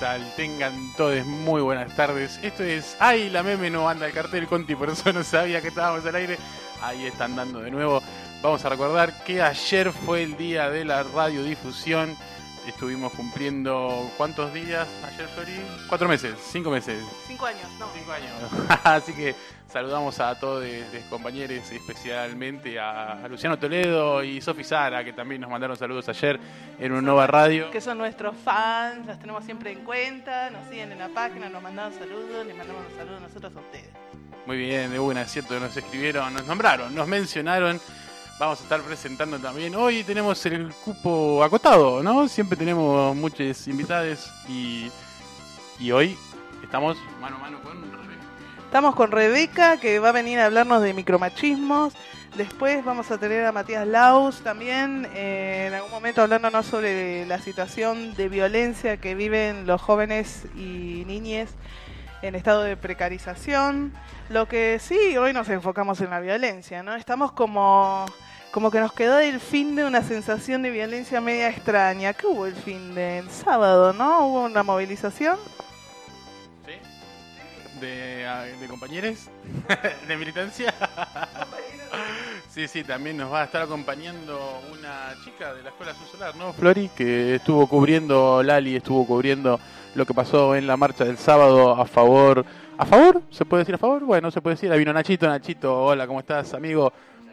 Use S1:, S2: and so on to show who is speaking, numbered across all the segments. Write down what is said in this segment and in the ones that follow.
S1: tal? Tengan todos muy buenas tardes. Esto es ¡Ay, la meme no anda el cartel, Conti! Por eso no sabía que estábamos al aire. Ahí están dando de nuevo. Vamos a recordar que ayer fue el día de la radiodifusión. Estuvimos cumpliendo, ¿cuántos días ayer, Flori? 4 meses, 5 meses.
S2: 5 años, no.
S1: 5 años. Así que saludamos a todos los compañeros, especialmente a Luciano Toledo y Sofi Sara, que también nos mandaron saludos ayer en un Nova Radio.
S2: Que son nuestros fans, los tenemos siempre en cuenta, nos siguen en la página, nos mandaron saludos, les mandamos un saludo nosotros a ustedes.
S1: Muy bien, de una, es cierto, nos escribieron, nos nombraron, nos mencionaron. Vamos a estar presentando también. Hoy tenemos el cupo acotado, ¿no? Siempre tenemos muchos invitados y hoy estamos mano a mano con Rebeca.
S2: Estamos con Rebeca, que va a venir a hablarnos de micromachismos. Después vamos a tener a Matías Laus también, en algún momento hablándonos sobre la situación de violencia que viven los jóvenes y niñes en estado de precarización. Lo que sí, hoy nos enfocamos en la violencia, ¿no? Estamos como que nos quedó el fin de una sensación de violencia media extraña. ¿Qué hubo el fin del sábado, no? ¿Hubo una movilización?
S1: ¿Sí? ¿De compañeros? ¿De militancia? Sí, también nos va a estar acompañando una chica de la Escuela Azul Solar, ¿no, Flori? Que estuvo cubriendo, Lali estuvo cubriendo lo que pasó en la marcha del sábado a favor. ¿A favor? ¿Se puede decir a favor? Bueno, se puede decir. Ahí vino Nachito, hola, ¿cómo estás, amigo?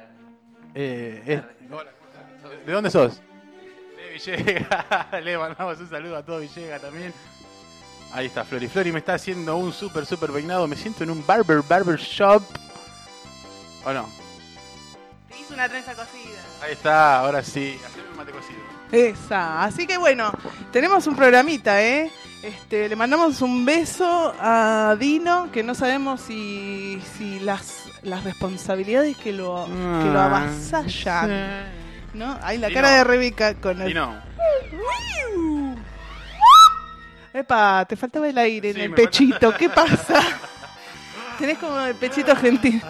S1: Hola, ¿de dónde sos? De Villegas. Le mandamos un saludo a todo Villegas también. Ahí está Flori. Flori me está haciendo un súper peinado. Me siento en un barber shop. ¿O no?
S2: Te hice una trenza cocida.
S1: Ahí está, ahora sí. Haceme un mate cocido.
S2: Esa. Así que bueno, tenemos un programita, ¿eh? Le mandamos un beso a Dino, que no sabemos si las responsabilidades que lo avasallan, ¿no? Ahí la
S1: Dino.
S2: cara de Rebeca con el...
S1: Dino.
S2: Epa, te faltaba el aire
S1: Sí,
S2: en el
S1: me
S2: pechito, ¿qué pasa? Tenés como el pechito argentino.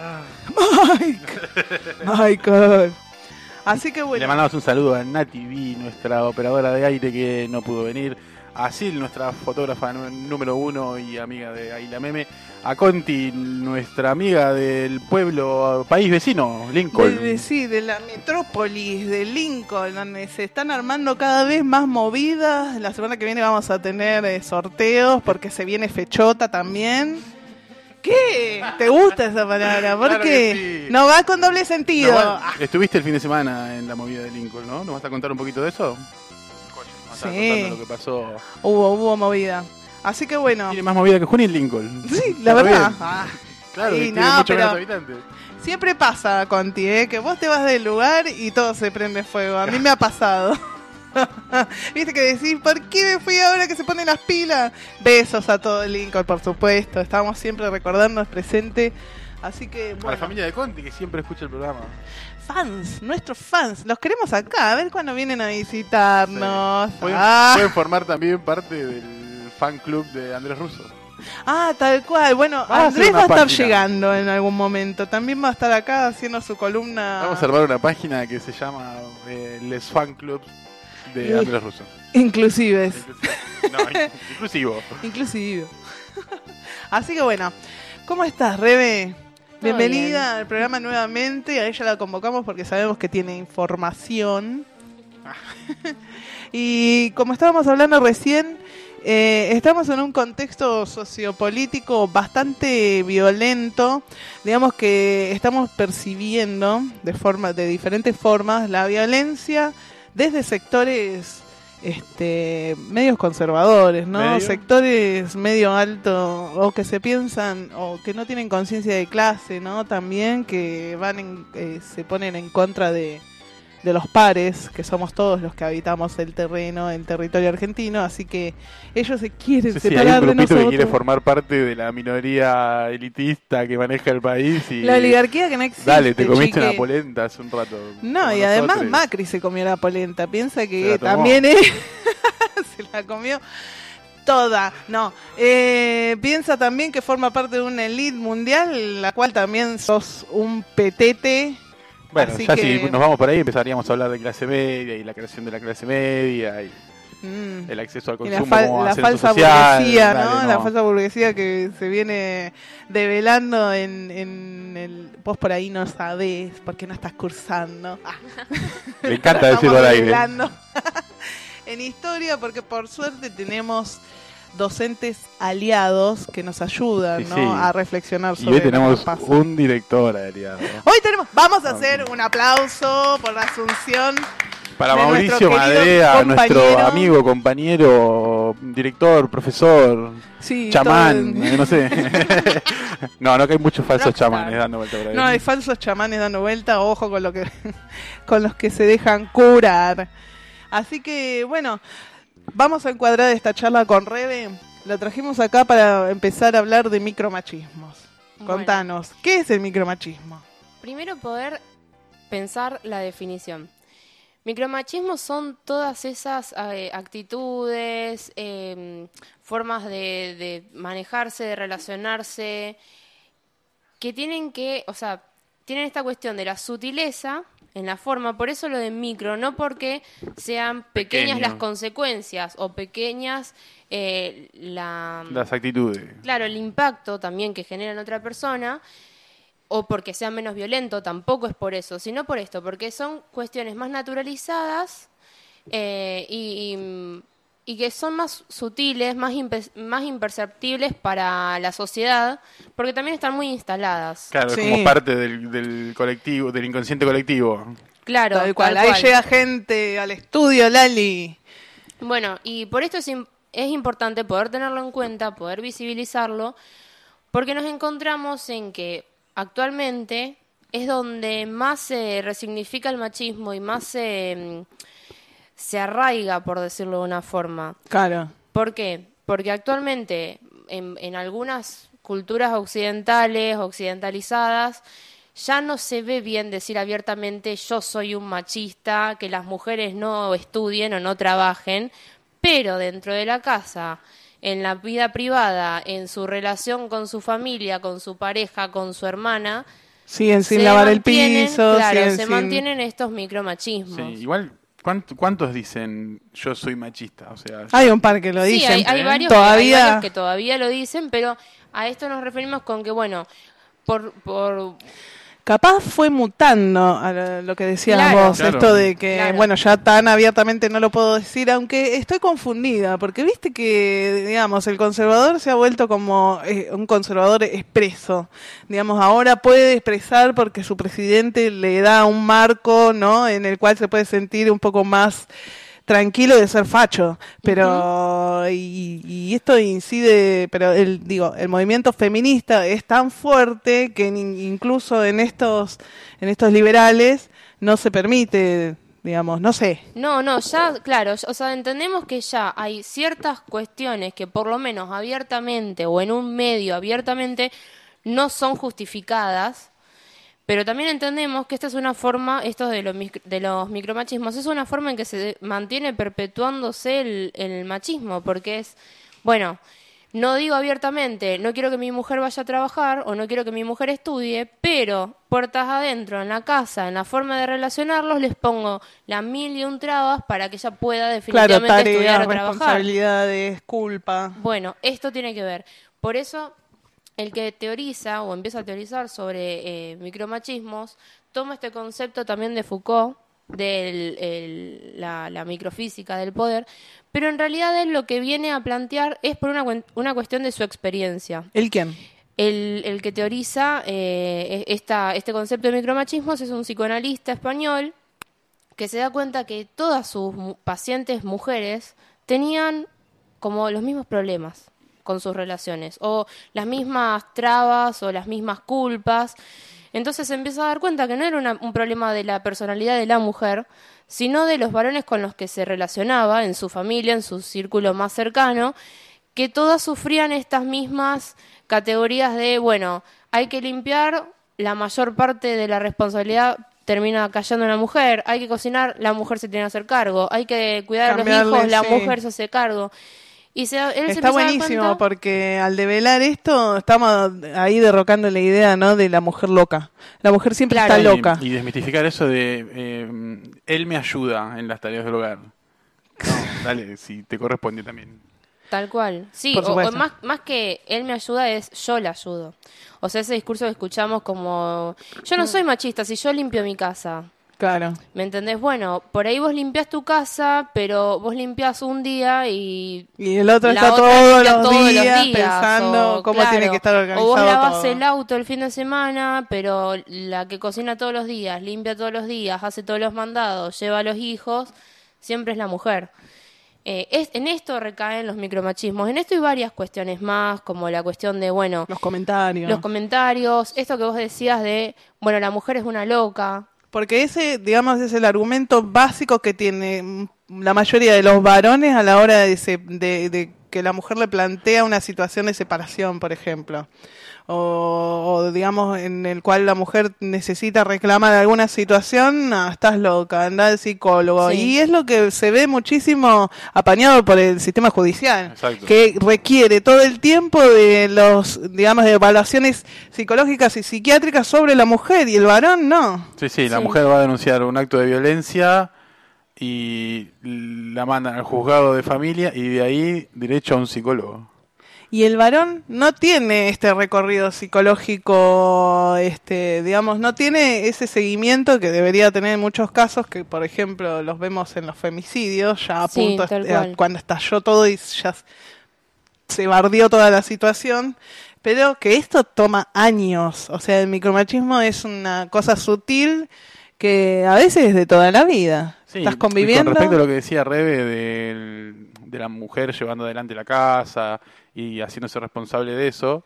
S2: Michael. Así que bueno.
S1: Le mandamos un saludo a Nati B, nuestra operadora de aire que no pudo venir. A Sil, nuestra fotógrafa número 1 y amiga de Ahí la Meme. A Conti, nuestra amiga del pueblo, país vecino, Lincoln.
S2: De la metrópolis de Lincoln, donde se están armando cada vez más movidas. La semana que viene vamos a tener sorteos porque se viene fechota también. ¿Qué? ¿Te gusta esa palabra? ¿Por
S1: Claro
S2: qué?
S1: que sí.
S2: No va con doble sentido.
S1: Estuviste el fin de semana en la movida de Lincoln, ¿no? ¿Nos vas a contar un poquito de eso?
S2: Sí.
S1: Contando lo que pasó.
S2: Hubo movida. Así que bueno.
S1: Tiene más movida que Junín Lincoln.
S2: Sí, la
S1: Está
S2: verdad.
S1: bien. Claro,
S2: Sí,
S1: tiene
S2: no,
S1: mucho
S2: pero
S1: menos habitantes.
S2: siempre pasa, Conti, que vos te vas del lugar y todo se prende fuego. A mí me ha pasado. Viste que decís, ¿por qué me fui ahora que se ponen las pilas? Besos a todo Lincoln, por supuesto. Estamos siempre recordándonos presente. Así que, bueno.
S1: A la familia de Conti, que siempre escucha el programa.
S2: Nuestros fans, los queremos acá, a ver cuándo vienen a visitarnos.
S1: Sí. Pueden formar también parte del fan club de Andrés Russo.
S2: Tal cual. Bueno,
S1: Vamos a
S2: Andrés
S1: hacer
S2: va a
S1: una
S2: estar
S1: página.
S2: llegando en algún momento. También va a estar acá haciendo su columna.
S1: Vamos a armar una página que se llama Les Fan Clubs de
S2: Sí.
S1: Andrés Russo.
S2: Inclusives.
S1: Inclusivo.
S2: Inclusive. Así que bueno, ¿cómo estás, Rebe? Bienvenida al programa nuevamente. A ella la convocamos porque sabemos que tiene información. Y como estábamos hablando recién, estamos en un contexto sociopolítico bastante violento. Digamos que estamos percibiendo de diferentes formas la violencia desde sectores medios conservadores, ¿no?
S1: ¿Medio?
S2: Sectores medio alto o que se piensan o que no tienen conciencia de clase, ¿no? También que se ponen en contra de los pares, que somos todos los que habitamos el territorio argentino, así que ellos se quieren
S1: Sí, hay
S2: separar
S1: un
S2: de
S1: grupito
S2: nosotros.
S1: que quiere formar parte de la minoría elitista que maneja el país y...
S2: La oligarquía que no existe.
S1: Dale, te comiste
S2: chique.
S1: una polenta hace un rato.
S2: No,
S1: como
S2: y además
S1: nosotros.
S2: Macri se comió la polenta. Piensa
S1: Se
S2: que
S1: la tomó.
S2: también se la comió toda. No, piensa también que forma parte de una elite mundial, la cual también sos un petete.
S1: Bueno,
S2: así
S1: ya
S2: que...
S1: si nos vamos por ahí empezaríamos a hablar de clase media y la creación de la clase media. Y el acceso al
S2: Y la,
S1: consumo como
S2: la
S1: ascenso
S2: falsa
S1: social,
S2: burguesía,
S1: dale,
S2: ¿no? La falsa burguesía que se viene develando en el... Vos por ahí no sabés porque no estás cursando.
S1: Me encanta
S2: Estamos
S1: decirlo al aire.
S2: develando. En historia, porque por suerte tenemos docentes aliados que nos ayudan,
S1: Sí,
S2: ¿no?
S1: sí.
S2: A reflexionar
S1: Y
S2: sobre
S1: hoy
S2: lo que
S1: tenemos
S2: pasa.
S1: un director aliado.
S2: Hoy vamos a hacer un aplauso por la asunción
S1: Para
S2: de
S1: Mauricio
S2: nuestro querido
S1: Madrea, nuestro
S2: compañero.
S1: amigo, compañero, director, profesor,
S2: Sí,
S1: chamán,
S2: todo-
S1: no sé. no que hay muchos falsos
S2: Rockstar.
S1: chamanes dando vuelta por ahí.
S2: No, hay falsos chamanes dando vuelta, ojo con lo que con los que se dejan curar. Así que, bueno, vamos a encuadrar esta charla con Rebe. La trajimos acá para empezar a hablar de micromachismos.
S3: Bueno.
S2: Contanos, ¿qué es el micromachismo?
S3: Primero poder pensar la definición. Micromachismo son todas esas actitudes, formas de manejarse, de relacionarse, que tienen tienen esta cuestión de la sutileza en la forma, por eso lo de micro, no porque sean pequeñas
S1: Pequeño.
S3: las consecuencias o pequeñas
S1: Las actitudes.
S3: claro, el impacto también que genera en otra persona, o porque sea menos violento, tampoco es por eso, sino por esto, porque son cuestiones más naturalizadas y que son más sutiles, más imperceptibles para la sociedad, porque también están muy instaladas.
S1: Claro, es
S2: Sí.
S1: como parte del colectivo, del inconsciente colectivo.
S3: Claro,
S2: Tal cual.
S3: tal
S2: Ahí
S3: cual.
S2: llega gente al estudio, Lali.
S3: Bueno, y por esto es importante poder tenerlo en cuenta, poder visibilizarlo, porque nos encontramos en que actualmente es donde más se resignifica el machismo y más se arraiga, por decirlo de una forma.
S2: Claro.
S3: ¿Por qué? Porque actualmente en algunas culturas occidentalizadas, ya no se ve bien decir abiertamente yo soy un machista, que las mujeres no estudien o no trabajen, pero dentro de la casa, en la vida privada, en su relación con su familia, con su pareja, con su hermana,
S2: Siguen sin
S3: se
S2: lavar el
S3: mantienen-
S2: piso.
S3: claro,
S2: siguen
S3: se
S2: sin-
S3: mantienen estos micromachismos.
S1: Sí, igual, ¿cuántos dicen yo soy machista? O sea,
S2: Hay un par que lo
S3: Sí,
S2: dicen.
S3: hay varios,
S2: Todavía...
S3: hay varios que todavía lo dicen, pero a esto nos referimos con que, bueno, por
S2: Capaz fue mutando a lo que decías
S3: Claro.
S2: vos,
S1: Claro.
S2: esto de que,
S3: Claro.
S2: bueno, ya tan abiertamente no lo puedo decir, aunque estoy confundida, porque viste que, digamos, el conservador se ha vuelto como un conservador expreso. Digamos, ahora puede expresar porque su presidente le da un marco, ¿no?, en el cual se puede sentir un poco más tranquilo de ser facho, pero y esto incide, pero el movimiento feminista es tan fuerte que incluso en estos liberales no se permite, digamos, no sé.
S3: No, ya, claro, o sea, entendemos que ya hay ciertas cuestiones que por lo menos abiertamente o en un medio abiertamente no son justificadas, pero también entendemos que esta es una forma, esto de los micromachismos, es una forma en que se mantiene perpetuándose el machismo, porque es, bueno, no digo abiertamente, no quiero que mi mujer vaya a trabajar o no quiero que mi mujer estudie, pero puertas adentro, en la casa, en la forma de relacionarlos, les pongo las 1001 trabas para que ella pueda
S2: Claro,
S3: definitivamente estudiar
S2: tareas,
S3: o trabajar.
S2: responsabilidades, culpa.
S3: Bueno, esto tiene que ver. Por eso, el que teoriza o empieza a teorizar sobre micromachismos, toma este concepto también de Foucault, de la microfísica del poder, pero en realidad él lo que viene a plantear es por una cuestión de su experiencia.
S2: ¿El quién?
S3: El que teoriza este concepto de micromachismos es un psicoanalista español que se da cuenta que todas sus pacientes mujeres tenían como los mismos problemas con sus relaciones, o las mismas trabas, o las mismas culpas. Entonces se empieza a dar cuenta que no era un problema de la personalidad de la mujer, sino de los varones con los que se relacionaba, en su familia, en su círculo más cercano, que todas sufrían estas mismas categorías de, bueno, hay que limpiar, la mayor parte de la responsabilidad termina cayendo en la mujer, hay que cocinar, la mujer se tiene que hacer cargo, hay que cuidar a los hijos, la
S2: sí.
S3: mujer se hace cargo. Y él se
S2: Está
S3: empieza a dar
S2: buenísimo
S3: cuenta-
S2: porque al develar esto estamos ahí derrocando la idea, ¿no?, de la mujer loca. La mujer siempre
S3: Claro.
S2: está loca.
S1: Y desmitificar eso de él me ayuda en las tareas del hogar. No, dale, si te corresponde también.
S3: Tal cual. Sí,
S2: Por
S3: o
S2: supuesto.
S3: más que él me ayuda es yo le ayudo. O sea, ese discurso que escuchamos como, yo no soy machista, si yo limpio mi casa.
S2: Claro.
S3: ¿Me entendés? Bueno, por ahí vos limpiás tu casa, pero vos limpiás un día y
S2: Y el otro
S3: la
S2: está
S3: otra
S2: todos
S3: limpia
S2: los días pensando
S3: o,
S2: cómo
S3: claro,
S2: tiene que estar
S3: o
S2: organizado
S3: vos lavás
S2: todo.
S3: el auto el fin de semana, pero la que cocina todos los días, limpia todos los días, hace todos los mandados, lleva a los hijos, siempre es la mujer. En esto recaen los micromachismos. En esto hay varias cuestiones más, como la cuestión de, bueno,
S2: Los comentarios.
S3: los comentarios, esto que vos decías de, bueno, la mujer es una loca.
S2: Porque ese, digamos, es el argumento básico que tiene la mayoría de los varones a la hora de que la mujer le plantea una situación de separación, por ejemplo. O digamos, en el cual la mujer necesita reclamar alguna situación, no, estás loca, anda al psicólogo.
S3: Sí.
S2: Y es lo que se ve muchísimo apañado por el sistema judicial,
S1: Exacto.
S2: que requiere todo el tiempo de digamos, de evaluaciones psicológicas y psiquiátricas sobre la mujer, y el varón no.
S1: Sí, la
S3: Sí.
S1: mujer va a denunciar un acto de violencia y la mandan al juzgado de familia y de ahí derecho a un psicólogo.
S2: Y el varón no tiene este recorrido psicológico, digamos, no tiene ese seguimiento que debería tener en muchos casos, que por ejemplo los vemos en los femicidios, ya a
S3: Sí,
S2: punto,
S3: tal cual.
S2: cuando estalló todo y ya se bardeó toda la situación, pero que esto toma años. O sea, el micromachismo es una cosa sutil que a veces es de toda la vida.
S1: Sí,
S2: Estás
S1: y
S2: conviviendo.
S1: con respecto a lo que decía Rebe de la mujer llevando adelante la casa y haciéndose responsable de eso,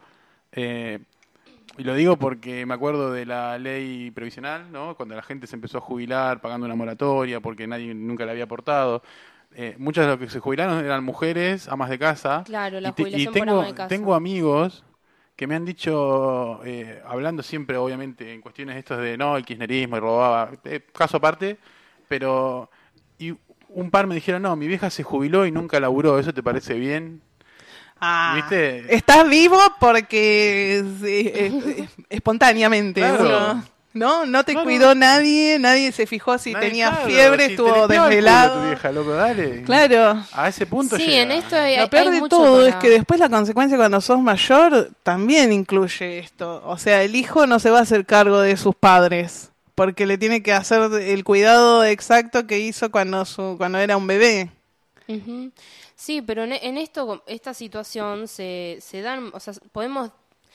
S1: y lo digo porque me acuerdo de la ley previsional, ¿no? Cuando la gente se empezó a jubilar pagando una moratoria porque nadie nunca la había aportado. Muchas de las que se jubilaron eran mujeres, amas de casa.
S3: Claro, la
S1: y
S3: jubilación por ama de casa.
S1: tengo amigos que me han dicho, hablando siempre obviamente en cuestiones estas de no, el kirchnerismo y robaba, caso aparte, pero y un par me dijeron, no, mi vieja se jubiló y nunca laburó, ¿eso te parece bien? ¿Viste?
S2: Estás vivo porque espontáneamente.
S1: Claro.
S2: No te
S1: Claro.
S2: cuidó nadie se fijó si
S1: Nadie,
S2: tenía
S1: claro,
S2: fiebre,
S1: si te
S2: estuvo
S1: limpiaba el culo
S2: desvelado.
S1: tu vieja, loco, dale.
S2: Claro.
S1: A ese punto
S3: Sí,
S1: llega.
S3: en esto hay,
S2: Lo peor
S3: hay
S2: de
S3: mucho
S2: todo
S3: para-
S2: es que después la consecuencia cuando sos mayor también incluye esto. O sea, el hijo no se va a hacer cargo de sus padres porque le tiene que hacer el cuidado exacto que hizo cuando era un bebé.
S3: Ujú. Sí, pero en esta situación se dan, o sea, podemos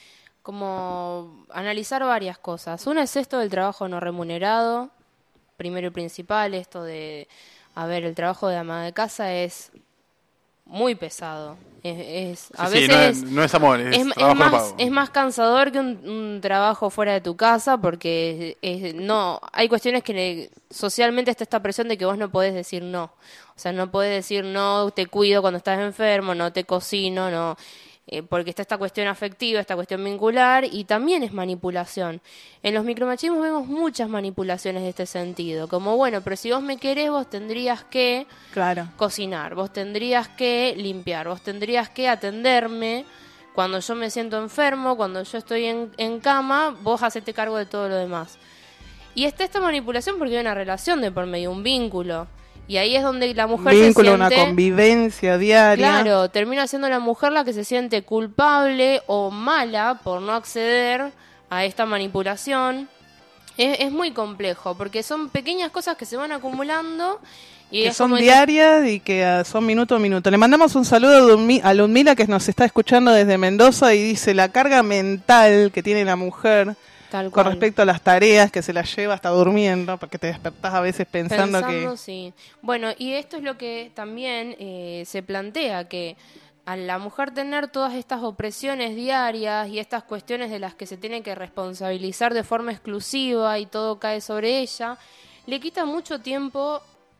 S3: como analizar varias cosas. Una es esto del trabajo no remunerado, primero y principal, esto de, a ver, el trabajo de ama de casa es muy pesado. A
S1: Sí,
S3: veces
S1: no es amor, es trabajo no pago.
S3: es más cansador que un trabajo fuera de tu casa porque no hay cuestiones que socialmente está esta presión de que vos no podés decir no. O sea, no podés decir no, te cuido cuando estás enfermo, no te cocino, no. Porque está esta cuestión afectiva, esta cuestión vincular y también es manipulación. En los micromachismos vemos muchas manipulaciones de este sentido, como bueno, pero si vos me querés, vos tendrías que
S2: Claro.
S3: cocinar, vos tendrías que limpiar, vos tendrías que atenderme cuando yo me siento enfermo, cuando yo estoy en cama, vos hacete cargo de todo lo demás. Y está esta manipulación porque hay una relación de por medio, un vínculo. Y ahí es donde la mujer
S2: Vínculo,
S3: se
S2: una
S3: siente...
S2: convivencia diaria.
S3: Claro, termina siendo la mujer la que se siente culpable o mala por no acceder a esta manipulación. Es muy complejo, porque son pequeñas cosas que se van acumulando y
S2: Que
S3: es
S2: son
S3: como
S2: diarias y que son minuto a minuto. Le mandamos un saludo a Ludmila, que nos está escuchando desde Mendoza, y dice la carga mental que tiene la mujer
S3: tal
S2: con
S3: cual.
S2: respecto a las tareas, que se las lleva hasta durmiendo, porque te despertás a veces pensando que...
S3: Sí. Bueno, y esto es lo que también se plantea, que a la mujer tener todas estas opresiones diarias y estas cuestiones de las que se tiene que responsabilizar de forma exclusiva y todo cae sobre ella, le quita mucho tiempo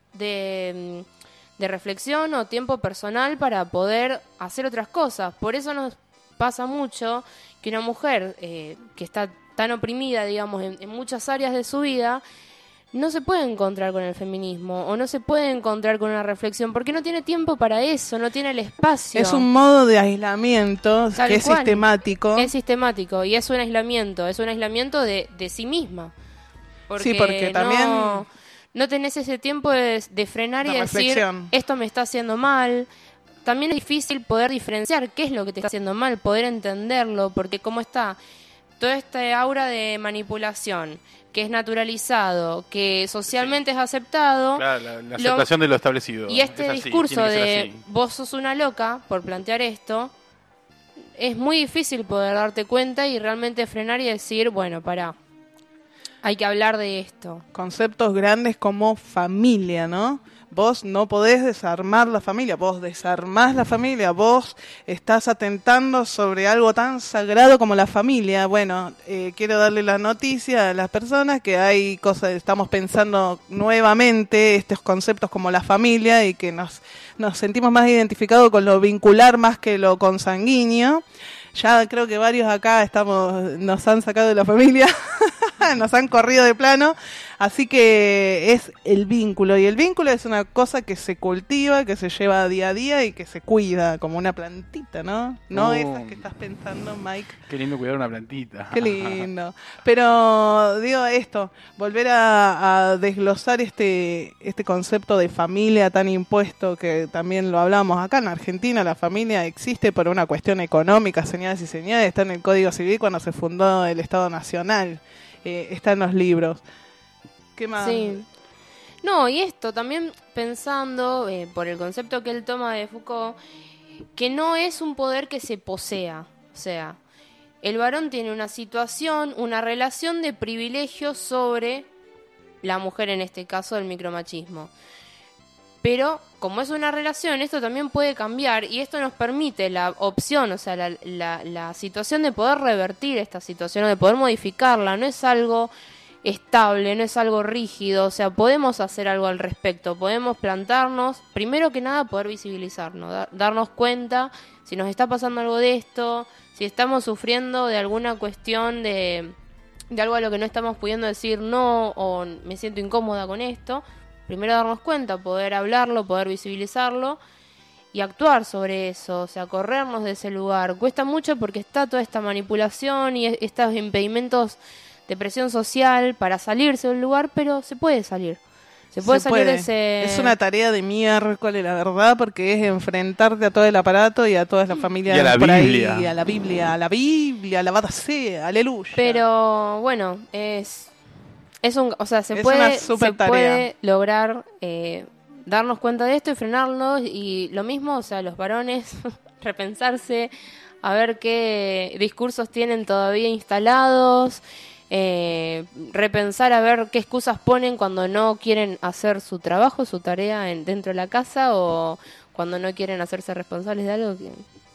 S3: de reflexión o tiempo personal para poder hacer otras cosas. Por eso nos pasa mucho que una mujer que está tan oprimida, digamos, en muchas áreas de su vida, no se puede encontrar con el feminismo o no se puede encontrar con una reflexión porque no tiene tiempo para eso, no tiene el espacio.
S2: Es un modo de aislamiento
S3: Tal
S2: que es
S3: cual.
S2: sistemático.
S3: Es sistemático y es un aislamiento de sí misma.
S2: Sí, porque también-
S3: no tenés ese tiempo de frenar y decir,
S2: reflexión.
S3: esto me está haciendo mal. También es difícil poder diferenciar qué es lo que te está haciendo mal, poder entenderlo, porque como está toda esta aura de manipulación, que es naturalizado, que socialmente es aceptado.
S1: Claro, la aceptación de lo establecido.
S3: Y este
S1: así,
S3: discurso
S1: tiene que ser
S3: de
S1: así.
S3: vos sos una loca por plantear esto, es muy difícil poder darte cuenta y realmente frenar y decir, bueno, pará, hay que hablar de esto.
S2: Conceptos grandes como familia, ¿no? Vos no podés desarmar la familia, vos desarmás la familia, vos estás atentando sobre algo tan sagrado como la familia. Bueno, quiero darle la noticia a las personas que hay cosas, estamos pensando nuevamente estos conceptos como la familia y que nos sentimos más identificados con lo vincular más que lo consanguíneo. Ya creo que varios acá nos han sacado de la familia, nos han corrido de plano, así que es el vínculo, y el vínculo es una cosa que se cultiva, que se lleva día a día y que se cuida como una plantita, ¿no? No esas que estás pensando, Mike.
S1: Qué lindo cuidar una plantita.
S2: Qué lindo. Pero digo esto, volver a desglosar este concepto de familia tan impuesto, que también lo hablamos acá en Argentina. La familia existe por una cuestión económica, señales y señales, está en el Código Civil cuando se fundó el Estado Nacional, está en los libros. ¿Qué más?
S3: Sí. No, y esto también pensando, por el concepto que él toma de Foucault, que no es un poder que se posea. O sea, el varón tiene una situación, una relación de privilegio sobre la mujer, en este caso del micromachismo. Pero como es una relación, esto también puede cambiar y esto nos permite la opción, o sea, la situación de poder revertir esta situación o de poder modificarla. No es algo estable, no es algo rígido, o sea, podemos hacer algo al respecto, podemos plantarnos, primero que nada poder visibilizarnos, darnos cuenta si nos está pasando algo de esto, si estamos sufriendo de alguna cuestión de algo a lo que no estamos pudiendo decir no, o me siento incómoda con esto. Primero darnos cuenta, poder hablarlo, poder visibilizarlo y actuar sobre eso, o sea, corrernos de ese lugar. Cuesta mucho porque está toda esta manipulación y estos impedimentos de presión social para salirse del lugar, pero se puede salir. Se puede salir de ese...
S2: Es una tarea de miércoles, la verdad, porque es enfrentarte a todo el aparato y a todas las familias
S1: y a la
S2: por
S1: Biblia.
S2: ahí, a la Biblia, alabada sea, aleluya.
S3: Pero bueno, o sea, se
S2: Es
S3: puede,
S2: una super tarea.
S3: puede lograr darnos cuenta de esto y frenarlo, y lo mismo, o sea, los varones repensarse, a ver qué discursos tienen todavía instalados, repensar a ver qué excusas ponen cuando no quieren hacer su trabajo, su tarea dentro de la casa, o cuando no quieren hacerse responsables de algo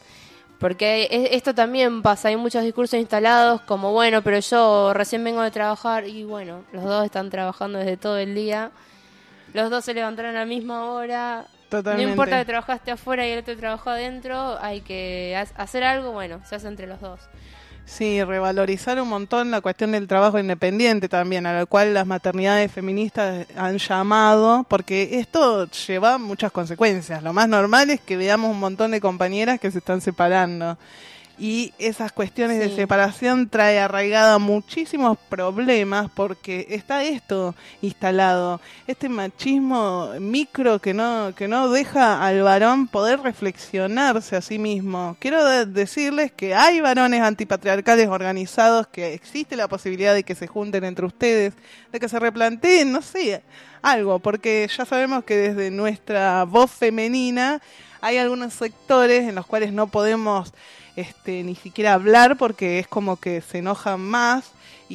S3: porque esto también pasa, hay muchos discursos instalados como, bueno, pero yo recién vengo de trabajar, y bueno, los dos están trabajando desde todo el día, los dos se levantaron a la misma hora.
S2: Totalmente.
S3: No importa que trabajaste afuera y el otro trabajó adentro, hay que hacer algo, bueno, se hace entre los dos.
S2: Sí, revalorizar un montón la cuestión del trabajo independiente también, a lo cual las maternidades feministas han llamado, porque esto lleva muchas consecuencias. Lo más normal es que veamos un montón de compañeras que se están separando. Y esas cuestiones de separación trae arraigada muchísimos problemas porque está esto instalado, este machismo micro que no deja al varón poder reflexionarse a sí mismo. Quiero decirles que hay varones antipatriarcales organizados, que existe la posibilidad de que se junten entre ustedes, de que se replanteen, no sé, algo, porque ya sabemos que desde nuestra voz femenina hay algunos sectores en los cuales no podemos ni siquiera hablar porque es como que se enojan más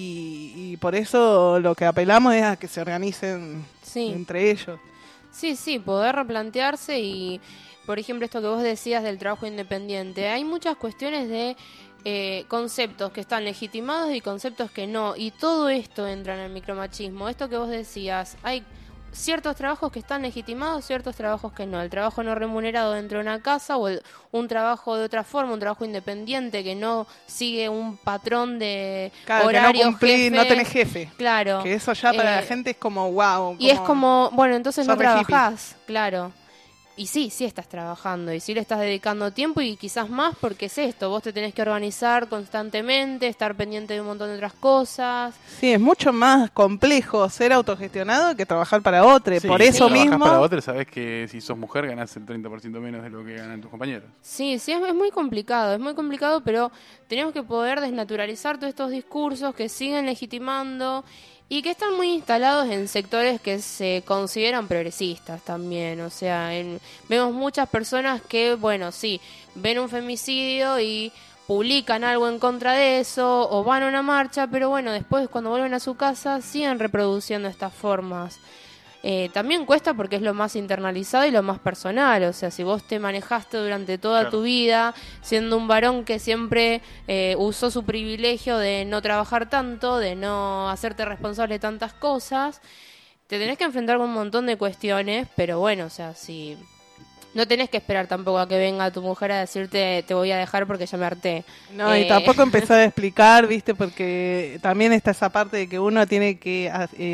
S2: y por eso lo que apelamos es a que se organicen entre ellos.
S3: Sí, poder replantearse y, por ejemplo, esto que vos decías del trabajo independiente. Hay muchas cuestiones de conceptos que están legitimados y conceptos que no, y todo esto entra en el micromachismo. Esto que vos decías, hay ciertos trabajos que están legitimados, ciertos trabajos que no. El trabajo no remunerado dentro de una casa, o un trabajo de otra forma, un trabajo independiente que no sigue un patrón de horario,
S2: que no cumplís,
S3: jefe.
S2: no tenés jefe.
S3: Claro.
S2: Que eso ya para la gente es como wow.
S3: Y es como, bueno, entonces no trabajás, claro. Y sí estás trabajando y sí le estás dedicando tiempo y quizás más porque es esto, vos te tenés que organizar constantemente, estar pendiente de un montón de otras cosas.
S2: Sí, es mucho más complejo ser autogestionado que trabajar para otro.
S1: Sí,
S2: Por
S1: si
S2: eso
S1: trabajás
S2: mismo...
S1: para otro, sabés que si sos mujer ganás el 30% menos de lo que ganan tus compañeros.
S3: Sí, es muy complicado, pero tenemos que poder desnaturalizar todos estos discursos que siguen legitimando y que están muy instalados en sectores que se consideran progresistas también. O sea, vemos muchas personas que, bueno, sí, ven un femicidio y publican algo en contra de eso o van a una marcha, pero bueno, después cuando vuelven a su casa siguen reproduciendo estas formas. También cuesta porque es lo más internalizado y lo más personal. O sea, si vos te manejaste durante toda tu vida siendo un varón que siempre usó su privilegio de no trabajar tanto, de no hacerte responsable de tantas cosas, te tenés que enfrentar con un montón de cuestiones, pero bueno, o sea, si no tenés que esperar tampoco a que venga tu mujer a decirte te voy a dejar porque ya me harté.
S2: No, y tampoco empezar a explicar, ¿viste? Porque también está esa parte de que uno tiene que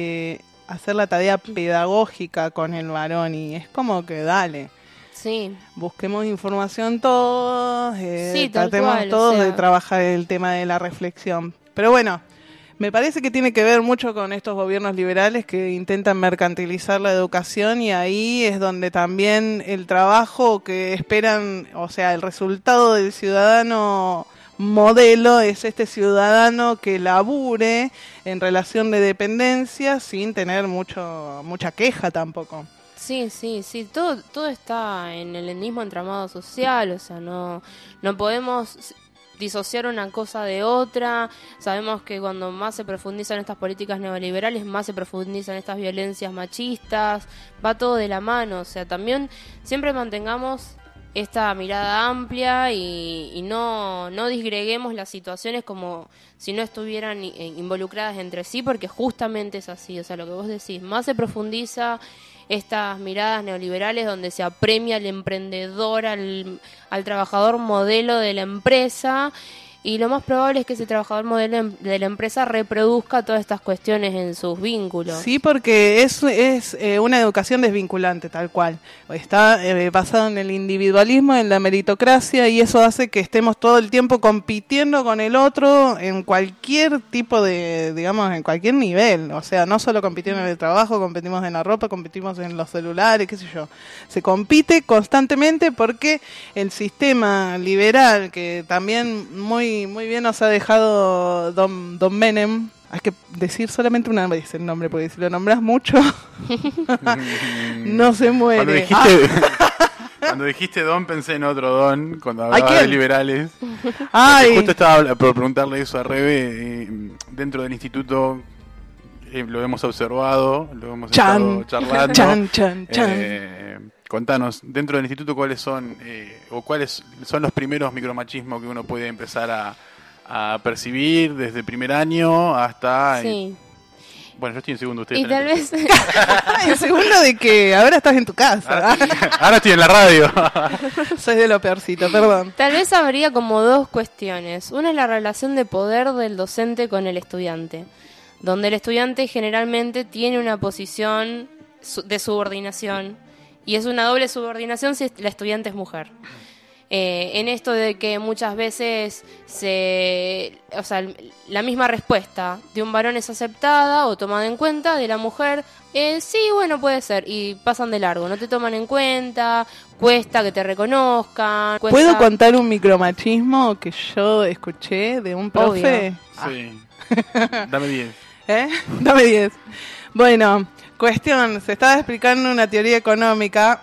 S2: hacer la tarea pedagógica con el varón y es como que dale.
S3: Sí.
S2: Busquemos información todos,
S3: Sí, tal
S2: tratemos
S3: cual,
S2: todos
S3: o sea,
S2: de trabajar el tema de la reflexión. Pero bueno, me parece que tiene que ver mucho con estos gobiernos liberales que intentan mercantilizar la educación y ahí es donde también el trabajo que esperan, o sea, el resultado del ciudadano modelo es este ciudadano que labure en relación de dependencia sin tener mucha queja tampoco.
S3: Sí, todo está en el mismo entramado social, o sea, no podemos disociar una cosa de otra. Sabemos que cuando más se profundizan estas políticas neoliberales, más se profundizan estas violencias machistas, va todo de la mano, o sea, también siempre mantengamos esta mirada amplia y no disgreguemos las situaciones como si no estuvieran involucradas entre sí, porque justamente es así, o sea, lo que vos decís, más se profundiza estas miradas neoliberales donde se apremia al emprendedor, al trabajador modelo de la empresa, y lo más probable es que ese trabajador modelo de la empresa reproduzca todas estas cuestiones en sus vínculos.
S2: Sí, porque es una educación desvinculante, tal cual. Está basado en el individualismo, en la meritocracia, y eso hace que estemos todo el tiempo compitiendo con el otro en cualquier tipo de, digamos, en cualquier nivel. O sea, no solo compitiendo en el trabajo, competimos en la ropa, competimos en los celulares, qué sé yo. Se compite constantemente porque el sistema liberal, que también muy bien nos ha dejado Don Menem. Hay que decir solamente una vez el nombre, porque si lo nombras mucho no se muere.
S1: Cuando dijiste Don pensé en otro Don, cuando hablaba de liberales. Justo estaba por preguntarle eso a Rebe, dentro del instituto lo hemos observado, lo hemos estado charlando. Contanos, dentro del instituto, cuáles son los primeros micromachismos que uno puede empezar a percibir desde primer año hasta...
S3: Sí.
S1: Bueno, yo estoy en segundo, usted
S3: y tal vez...
S2: ¿En segundo de qué? Ahora estás en tu casa.
S1: Ahora estoy en la radio.
S2: Soy de lo peorcito, perdón.
S3: Tal vez habría como dos cuestiones. Una es la relación de poder del docente con el estudiante, donde el estudiante generalmente tiene una posición de subordinación, y es una doble subordinación si la estudiante es mujer. En esto de que muchas veces la misma respuesta de un varón es aceptada o tomada en cuenta, de la mujer, sí, bueno, puede ser, y pasan de largo, no te toman en cuenta, cuesta que te reconozcan.
S2: ¿Puedo contar un micromachismo que yo escuché de un profe?
S1: Sí. Dame 10.
S2: Dame 10. Bueno, cuestión, se estaba explicando una teoría económica,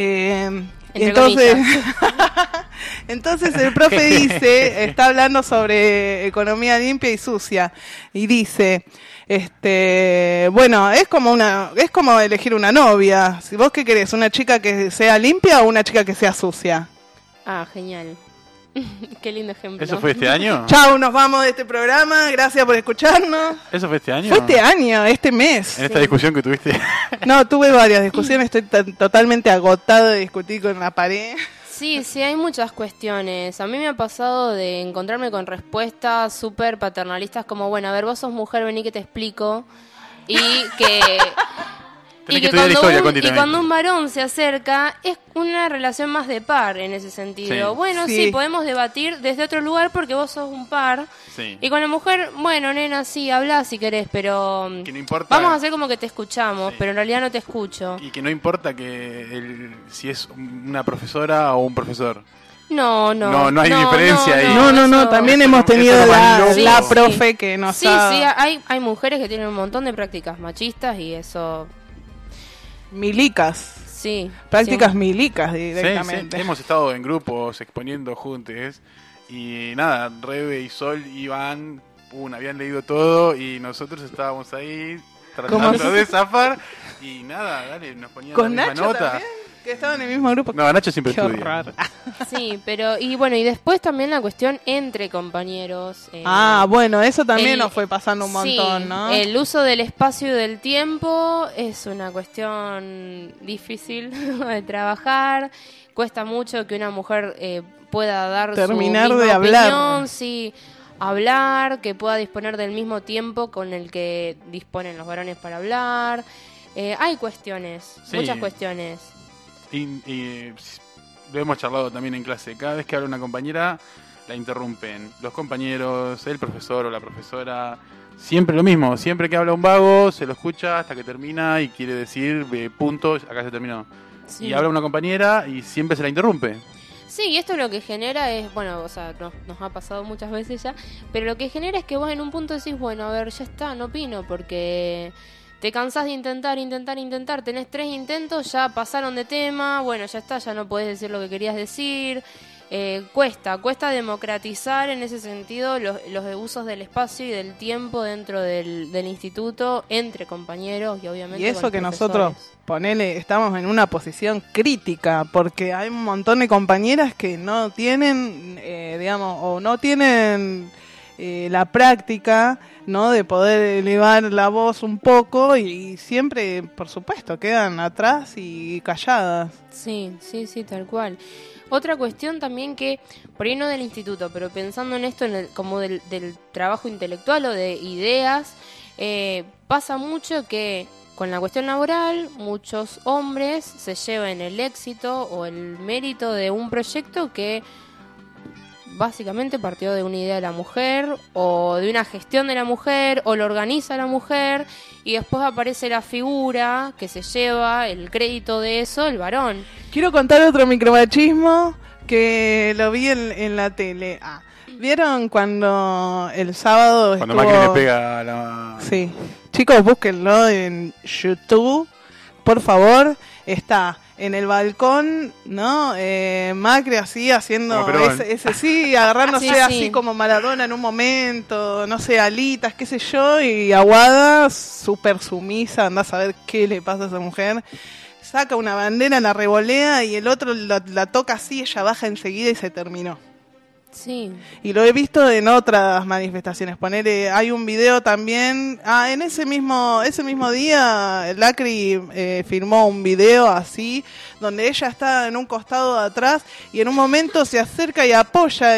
S2: entonces el profe dice, está hablando sobre economía limpia y sucia, y dice, bueno, es como elegir una novia. Si vos qué querés, una chica que sea limpia o una chica que sea sucia.
S3: Ah, genial. Qué lindo ejemplo.
S1: ¿Eso fue este año?
S2: Chau, nos vamos de este programa. Gracias por escucharnos.
S1: ¿Eso fue este año?
S2: Fue este año, este mes.
S1: ¿En esta discusión que tuviste?
S2: No, tuve varias discusiones. Estoy totalmente agotado de discutir con la pared.
S3: Sí, hay muchas cuestiones. A mí me ha pasado de encontrarme con respuestas súper paternalistas como, bueno, a ver, vos sos mujer, vení que te explico. Y que
S1: Tenés que estudiar la historia, Conti, también.
S3: cuando un varón se acerca, es una relación más de par en ese sentido.
S1: Sí.
S3: Bueno, sí, podemos debatir desde otro lugar porque vos sos un par.
S1: Sí.
S3: Y con la mujer, bueno, nena, sí, hablá si querés, pero
S1: Que no importa.
S3: vamos a hacer como que te escuchamos,
S1: Sí.
S3: pero en realidad no te escucho.
S1: Y que no importa si es una profesora o un profesor.
S3: No
S1: hay diferencia ahí.
S2: No, también hemos tenido
S1: eso es
S2: la
S1: loco.
S2: profe que nos
S3: Sí, hay mujeres que tienen un montón de prácticas machistas y eso...
S2: milicas,
S3: Sí.
S2: prácticas
S3: sí.
S2: milicas
S1: Sí,
S2: directamente.
S1: hemos estado en grupos exponiendo juntos y nada, Rebe y Sol iban, habían leído todo y nosotros estábamos ahí tratando de zafar y nada, dale, nos ponían
S2: Con
S1: la misma
S2: Nacho
S1: nota.
S2: también, que estaba en el mismo grupo.
S1: No, Nacho siempre
S2: Qué
S1: estudia.
S2: horror.
S3: Sí, pero y bueno, y después también la cuestión entre compañeros.
S2: Bueno, eso también
S3: el-
S2: nos fue pasando un montón,
S3: sí,
S2: ¿no?
S3: El uso del espacio y del tiempo es una cuestión difícil de trabajar. Cuesta mucho que una mujer pueda dar
S2: Terminar
S3: su misma
S2: de hablar.
S3: opinión, sí, hablar, que pueda disponer del mismo tiempo con el que disponen los varones para hablar. Hay cuestiones,
S1: Sí.
S3: muchas cuestiones.
S1: Y lo hemos charlado también en clase. Cada vez que habla una compañera, la interrumpen. Los compañeros, el profesor o la profesora. Siempre lo mismo. Siempre que habla un vago, se lo escucha hasta que termina y quiere decir, punto, acá se terminó.
S3: Sí.
S1: Y habla una compañera y siempre se la interrumpe.
S3: Sí, y esto lo que genera es, bueno, o sea, nos ha pasado muchas veces ya, pero lo que genera es que vos en un punto decís, bueno, a ver, ya está, no opino, porque te cansás de intentar, tenés 3 intentos, ya pasaron de tema, bueno, ya está, ya no podés decir lo que querías decir. Cuesta democratizar en ese sentido los usos del espacio y del tiempo dentro del instituto, entre compañeros y obviamente
S2: Y eso
S3: con
S2: que
S3: los
S2: nosotros,
S3: profesores.
S2: estamos en una posición crítica, porque hay un montón de compañeras que no tienen, o no tienen la práctica, ¿no? De poder elevar la voz un poco y siempre, por supuesto, quedan atrás y calladas.
S3: Sí, tal cual. Otra cuestión también que, por ahí no del instituto, pero pensando en esto como del trabajo intelectual o de ideas, pasa mucho que con la cuestión laboral muchos hombres se llevan el éxito o el mérito de un proyecto que básicamente partió de una idea de la mujer o de una gestión de la mujer o lo organiza la mujer y después aparece la figura que se lleva el crédito de eso, el varón.
S2: Quiero contar otro micromachismo que lo vi en la tele. ¿Vieron cuando el sábado
S1: Cuando
S2: estuvo...
S1: Macri le pega a la...
S2: Sí. Chicos, búsquenlo en YouTube, por favor. Está en el balcón, ¿no? Macri así haciendo
S1: Como Perón.
S2: ese sí, agarrándose
S3: Sí, sí.
S2: así como Maradona en un momento, no sé, alitas, qué sé yo, y Aguada súper sumisa, andás a ver qué le pasa a esa mujer. Saca una bandera, la revolea y el otro la toca así, ella baja enseguida y se terminó.
S3: Sí.
S2: Y lo he visto en otras manifestaciones. Hay un video también. En ese mismo día, Lacri filmó un video así, donde ella está en un costado de atrás y en un momento se acerca y apoya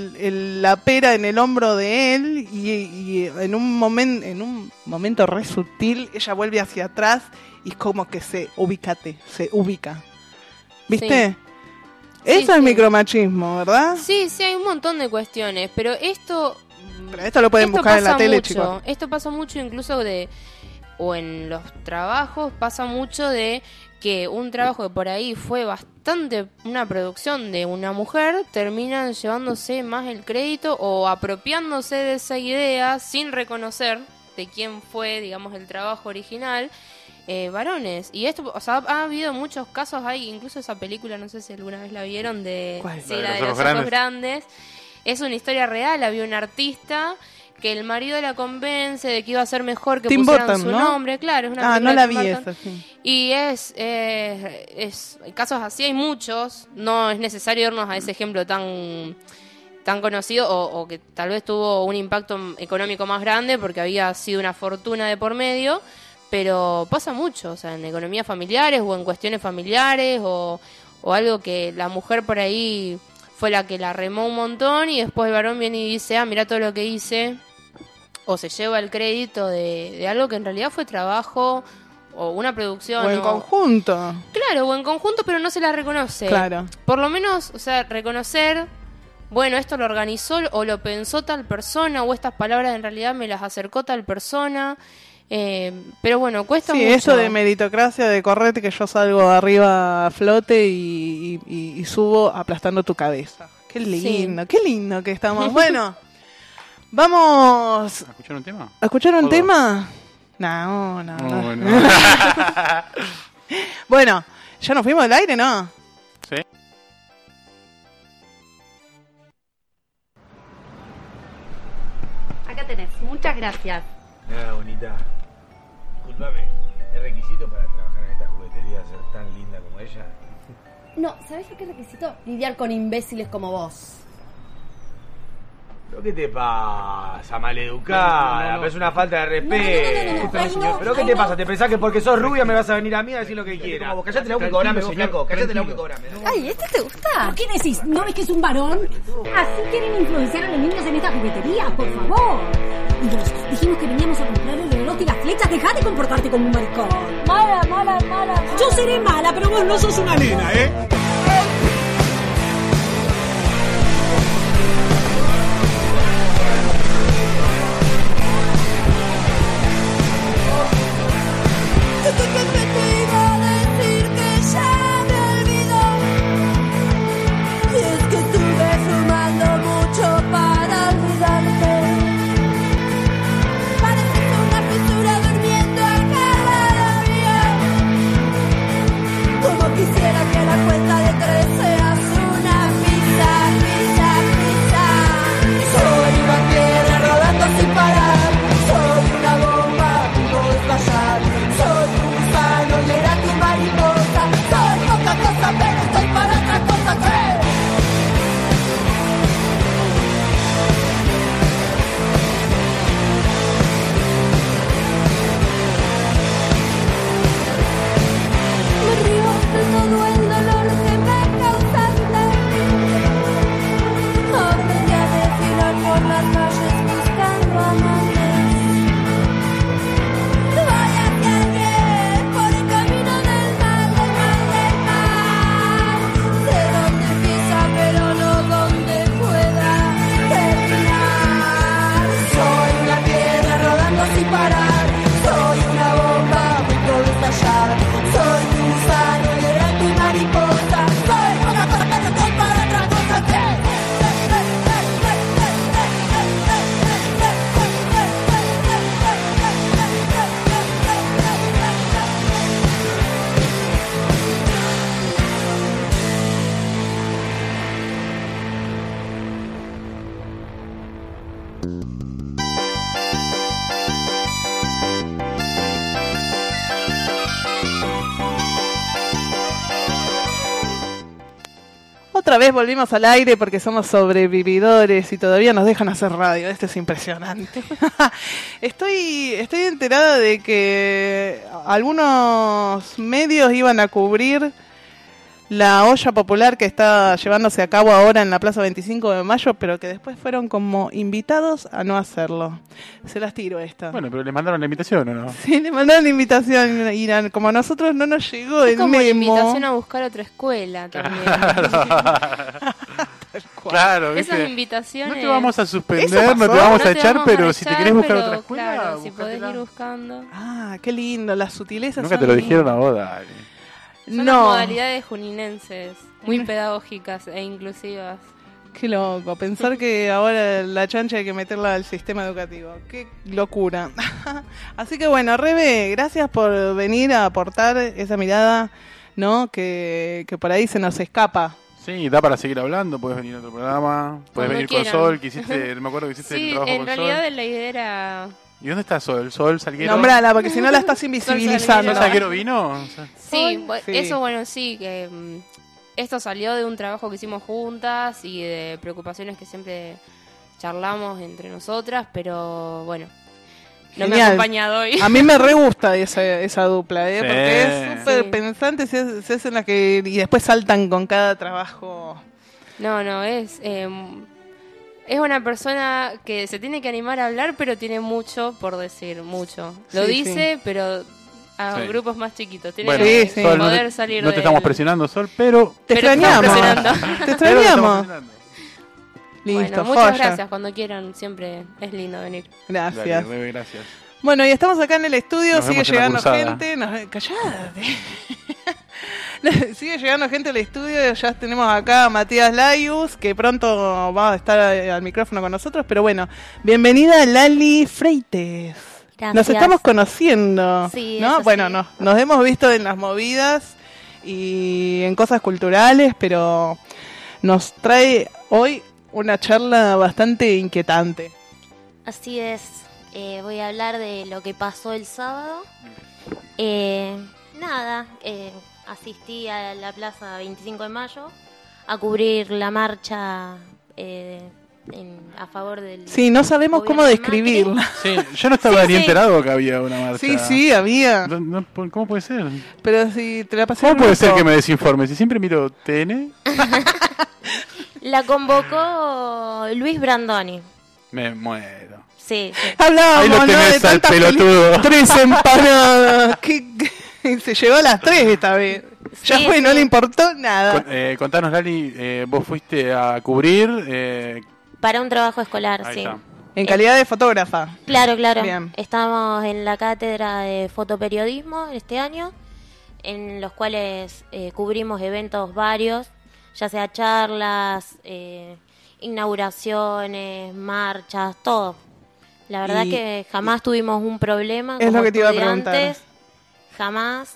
S2: la pera en el hombro de él y en un momento re sutil ella vuelve hacia atrás y es como que se ubica. ¿Viste?
S3: Sí.
S2: Eso
S3: Sí,
S2: es
S3: sí.
S2: micromachismo, ¿verdad?
S3: Sí, hay un montón de cuestiones, pero
S2: Pero esto lo pueden buscar en la
S3: pasa
S2: tele,
S3: mucho.
S2: chicos.
S3: Esto pasa mucho incluso o en los trabajos, pasa mucho de que un trabajo que por ahí fue bastante una producción de una mujer, terminan llevándose más el crédito o apropiándose de esa idea sin reconocer de quién fue, digamos, el trabajo original. Varones. Y esto, o sea, ha habido muchos casos, hay incluso esa película, no sé si alguna vez la vieron,
S2: ¿Cuál?
S3: sí,
S1: La de
S3: la de
S1: los
S3: los
S1: ojos
S3: ojos grandes. Es una historia real, había un artista que el marido la convence de que iba a ser mejor que
S2: Tim
S3: pusieran
S2: Burton,
S3: su
S2: ¿no?
S3: nombre, claro, es una película
S2: No
S3: de
S2: la
S3: Tim
S2: vi
S3: Burton.
S2: esa, sí.
S3: Y es casos así hay muchos, no es necesario irnos a ese ejemplo tan conocido o que tal vez tuvo un impacto económico más grande porque había sido una fortuna de por medio, pero pasa mucho, o sea, en economías familiares o en cuestiones familiares o algo que la mujer por ahí fue la que la remó un montón y después el varón viene y dice, mira todo lo que hice, o se lleva el crédito de algo que en realidad fue trabajo o una producción.
S2: O en conjunto.
S3: Claro, o en conjunto, pero no se la reconoce.
S2: Claro.
S3: Por lo menos, o sea, reconocer, bueno, esto lo organizó o lo pensó tal persona, o estas palabras en realidad me las acercó tal persona. Pero bueno, cuesta mucho.
S2: Sí, eso de meritocracia, de correte, que yo salgo arriba a flote y subo aplastando tu cabeza. Qué lindo, qué lindo que estamos. Bueno, vamos...
S1: ¿A escuchar un tema?
S2: ¿A escuchar un
S1: ¿Puedo?
S2: tema? No.
S1: Bueno.
S2: Bueno, ¿ya nos fuimos del aire, no?
S1: Sí.
S4: Acá tenés, muchas gracias.
S5: Nada, bonita. Disculpame, ¿es requisito para trabajar en esta juguetería ser tan linda como ella?
S4: No, ¿sabés qué requisito? Lidiar con imbéciles como vos.
S5: ¿Pero qué te pasa, maleducada?
S1: No.
S5: Es una falta de respeto. ¿Pero qué te pasa? ¿Te pensás que porque sos rubia me vas a venir a mí a decir lo que quieras? Callate la boca y cobrame, vos, flaco. Callate la boca y cobrame.
S4: Ay, ¿este te gusta?
S6: ¿Pero qué decís? ¿No ves que es un varón? ¿Así quieren influenciar a los niños en esta juguetería? Por favor. Y vos, dijimos que veníamos a comprar el reloj y las flechas. Dejá de comportarte como un maricón. Mala. Yo seré mala, pero vos no sos una nena, ¿eh?
S7: Quisiera que la cuenta de 3 seas una pizza. Soy una piedra rodando sin parar. Soy una bomba a punto de estallar. Soy un gusano y era tu mariposa. Soy poca cosa, pero estoy para otra cosa. ¡Sí! Me río de todo el dolor que me causaste. Aprendí a desfilar por las calles buscando amantes. Voy hacia el bien por el camino del mal. Sé dónde empieza, pero no dónde pueda terminar. Soy una piedra rodando sin parar. Soy una bomba a punto de estallar. Soy tu gusano y era tu mariposa. Soy una cosa, pero estoy para otra cosa.
S2: Otra vez volvimos al aire porque somos sobrevividores y todavía nos dejan hacer radio. Esto es impresionante. Estoy enterada de que algunos medios iban a cubrir la olla popular que está llevándose a cabo ahora en la Plaza 25 de Mayo, pero que después fueron como invitados a no hacerlo. Se las tiro esta.
S1: Bueno, pero le mandaron la invitación, ¿o no?
S2: Sí, le mandaron la invitación y como a nosotros no nos llegó
S3: Es
S2: el
S3: como la
S2: memo.
S3: invitación a buscar otra escuela también.
S1: Claro,
S3: Esas
S1: ¿viste?
S3: invitaciones.
S1: No te vamos a
S2: ¿Eso
S1: suspender,
S2: pasó?
S1: no te vamos
S3: No
S1: a
S3: te
S1: echar,
S3: vamos
S1: pero
S3: a
S1: si te
S3: echar,
S1: querés buscar
S3: pero,
S1: otra escuela,
S3: claro, si podés
S1: búscatela.
S3: ir buscando.
S2: Ah, qué lindo, las sutilezas.
S1: Nunca te
S2: son-
S1: lo dijeron a vos, dale.
S3: Son las
S2: No,
S3: modalidades juninenses, muy pedagógicas e inclusivas.
S2: qué loco. Pensar que ahora la chancha hay que meterla al sistema educativo. Qué locura. Así que bueno, Rebe, gracias por venir a aportar esa mirada, ¿no? Que por ahí se nos escapa.
S1: Sí, da para seguir hablando, puedes venir a otro programa, puedes
S3: Cuando
S1: venir
S3: quieran.
S1: con Sol, que hiciste, me acuerdo que hiciste el
S3: Sí,
S1: trabajo
S3: en
S1: con
S3: realidad
S1: Sol.
S3: la idea era...
S1: ¿Y dónde está Sol? Sol Salguero.
S2: Nombrala, porque si no la estás invisibilizando.
S1: ¿Sol Salguero vino? O sea,
S3: Sí,
S2: Sí.
S3: eso bueno, sí, que esto salió de un trabajo que hicimos juntas y de preocupaciones que siempre charlamos entre nosotras, pero bueno, no me ha
S2: Genial.
S3: acompañado hoy.
S2: A mí me re gusta esa dupla, ¿eh?
S1: Sí.
S2: Porque es súper
S3: Sí.
S2: pensante, se hacen las que y después saltan con cada trabajo.
S3: No, es una persona que se tiene que animar a hablar, pero tiene mucho por decir, mucho. Lo
S2: Sí,
S3: dice, pero a
S1: Sí.
S3: grupos más chiquitos. Tienen
S1: Bueno,
S3: que
S2: sí.
S1: Sol,
S3: poder salir
S1: no te
S3: del-
S1: estamos presionando, Sol, pero...
S2: Te
S3: Pero te
S2: extrañamos.
S3: estamos presionando.
S2: Te
S1: pero te estamos
S2: extrañamos.
S1: presionando.
S2: Listo,
S3: Bueno, muchas
S2: joya.
S3: gracias. Cuando quieran, siempre es lindo venir.
S2: Gracias.
S1: Dale, Rebe, gracias.
S2: Bueno, y estamos acá en el estudio,
S1: Nos
S2: sigue
S1: vemos en la
S2: llegando
S1: cruzada.
S2: gente. Callate. Sigue llegando gente al estudio, ya tenemos acá a Matías Layus, que pronto va a estar al micrófono con nosotros, pero bueno, bienvenida Lali Freites.
S4: Gracias.
S2: Nos estamos conociendo,
S4: Sí,
S2: ¿no?
S4: eso
S2: Bueno,
S4: sí.
S2: no, nos hemos visto en las movidas y en cosas culturales, pero nos trae hoy una charla bastante inquietante.
S4: Así es. Voy a hablar de lo que pasó el sábado. Nada, asistí a la plaza 25 de mayo a cubrir la marcha a favor del...
S2: Sí, no sabemos cómo
S4: gobierno
S2: describirla.
S1: Sí, yo no estaba
S4: Sí,
S1: ni
S4: sí.
S1: enterado que había una marcha.
S2: Sí, sí, había.
S1: ¿Cómo puede ser?
S2: Pero si te la pasé
S1: ¿Cómo
S2: en
S1: puede
S2: grupo.
S1: ser que me desinforme? Si siempre miro TN,
S4: La convocó Luis Brandoni.
S1: me muero.
S4: Sí, sí.
S2: Hablábamos,
S1: Ahí lo
S2: ¿no?
S1: tenés
S2: De
S1: al
S2: tantas
S1: pelotudo.
S2: Tres empanadas. Se llevó a las 3 esta vez. Ya
S4: Sí,
S2: fue, no
S4: sí.
S2: le importó nada.
S1: Contanos, Lali, vos fuiste a cubrir.
S4: Para un trabajo escolar,
S1: Ahí
S4: sí.
S1: está.
S2: En calidad de fotógrafa.
S4: Claro, claro.
S2: Bien.
S4: Estamos en la cátedra de fotoperiodismo este año, en los cuales cubrimos eventos varios, ya sea charlas, inauguraciones, marchas, todo. La verdad
S2: Y-
S4: que jamás tuvimos un problema
S2: Es
S4: como
S2: lo que te iba a preguntar.
S4: estudiantes, jamás.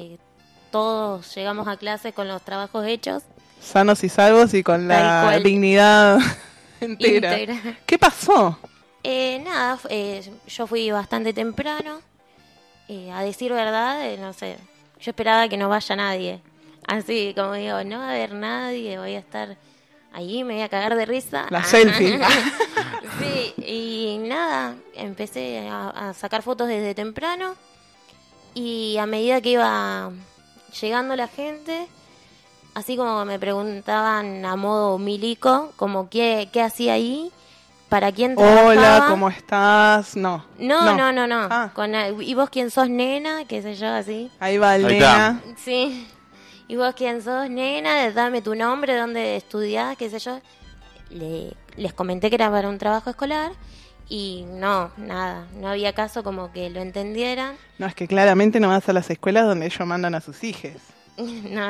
S4: Todos llegamos a clase con los trabajos hechos.
S2: Sanos y salvos y con
S4: Tal
S2: la
S4: cual.
S2: dignidad entera.
S4: Íntegra.
S2: ¿Qué pasó?
S4: Nada, yo fui bastante temprano. A decir verdad, no sé, yo esperaba que no vaya nadie. Así como digo, no va a haber nadie, voy a estar ahí, me voy a cagar de risa.
S2: La selfie.
S4: Sí, y nada, empecé a sacar fotos desde temprano. Y a medida que iba llegando la gente, así como me preguntaban a modo milico, como qué hacía ahí, para quién trabajaba.
S2: Hola, ¿cómo estás? No.
S4: No.
S2: Ah.
S4: ¿Y vos quién sos, nena? ¿Qué sé yo, así?
S2: Ahí va el
S1: Ahí
S2: nena.
S4: Sí. ¿Y vos quién sos, nena? Dame tu nombre, dónde estudiás, qué sé yo. Les comenté que era para un trabajo escolar y no, nada, no había caso como que lo entendieran.
S2: No, es que claramente no vas a las escuelas donde ellos mandan a sus hijos.
S4: No.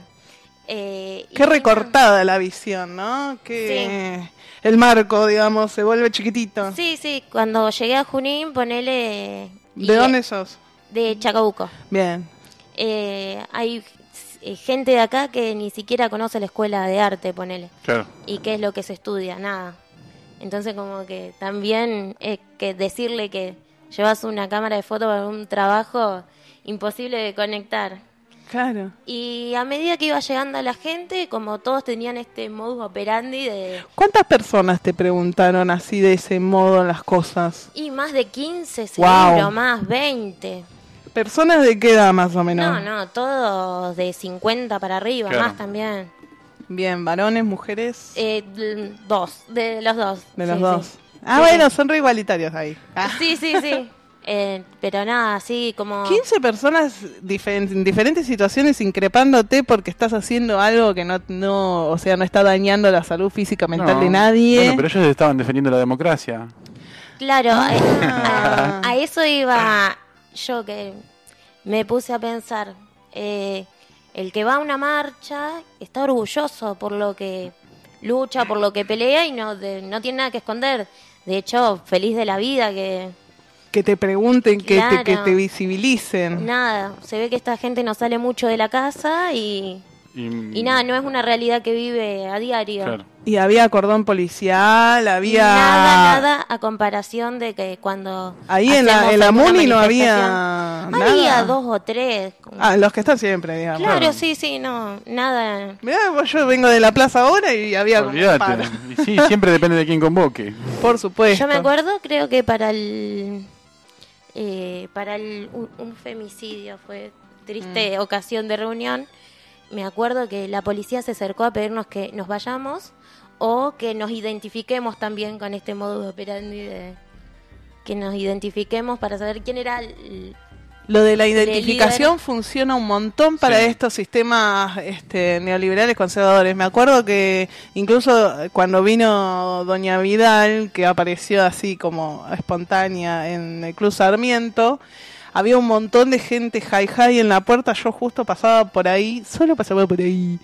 S2: Qué
S4: Y
S2: recortada la visión, ¿no? Que el marco, digamos, se vuelve chiquitito.
S4: Sí, cuando llegué a Junín, ponele...
S2: ¿De dónde sos?
S4: De Chacabuco.
S2: Bien.
S4: Hay gente de acá que ni siquiera conoce la escuela de arte, ponele.
S1: Claro.
S4: ¿Y qué es lo que se estudia? Nada. Entonces como que también que decirle que llevas una cámara de foto para un trabajo imposible de conectar.
S2: Claro.
S4: Y a medida que iba llegando la gente, como todos tenían este modus operandi de...
S2: ¿Cuántas personas te preguntaron así de ese modo las cosas?
S4: Y más de 15
S2: Guau.
S4: seguro, más 20.
S2: ¿Personas de qué edad más o menos?
S4: No, todos de 50 para arriba,
S1: Claro.
S4: más también.
S2: Bien, varones, mujeres,
S4: Dos, de los dos.
S2: de los
S4: Sí,
S2: dos.
S4: sí.
S2: Ah,
S4: Sí,
S2: bueno,
S4: sí.
S2: son re igualitarios ahí. Ah.
S4: Sí. Pero nada, así como...
S2: 15 personas en diferentes situaciones increpándote porque estás haciendo algo que no, o sea, no está dañando la salud física mental
S1: No.
S2: de nadie.
S1: Bueno, pero ellos estaban defendiendo la democracia.
S4: Claro,
S2: Ah.
S4: a eso iba yo, que me puse a pensar. El que va a una marcha está orgulloso por lo que lucha, por lo que pelea y no tiene nada que esconder. De hecho, feliz de la vida que...
S2: Que te pregunten,
S4: Claro.
S2: que te visibilicen.
S4: Nada, se ve que esta gente no sale mucho de la casa y nada, no es una realidad que vive a diario.
S1: Claro.
S2: Y había cordón policial, había...
S4: Nada a comparación de que cuando
S2: Ahí en la
S4: hacemos alguna
S2: Muni no
S4: manifestación.
S2: había nada.
S4: Había 2 o 3.
S2: Ah, los que están siempre, digamos.
S4: Claro, sí, no, nada.
S2: Mirá, yo vengo de la plaza ahora y había como un
S1: Olvídate.
S2: par.
S1: Y sí, siempre depende de quién convoque.
S2: Por supuesto.
S4: Yo me acuerdo, creo que para un femicidio fue triste ocasión de reunión. Me acuerdo que la policía se acercó a pedirnos que nos vayamos o que nos identifiquemos también con este modus operandi de que nos identifiquemos para saber quién era
S2: Lo de la
S4: de
S2: identificación
S4: líder.
S2: funciona un montón para
S1: Sí.
S2: estos sistemas neoliberales conservadores. Me acuerdo que incluso cuando vino Doña Vidal, que apareció así como espontánea en el Club Sarmiento, había un montón de gente hi en la puerta. Yo justo pasaba por ahí, solo pasaba por ahí.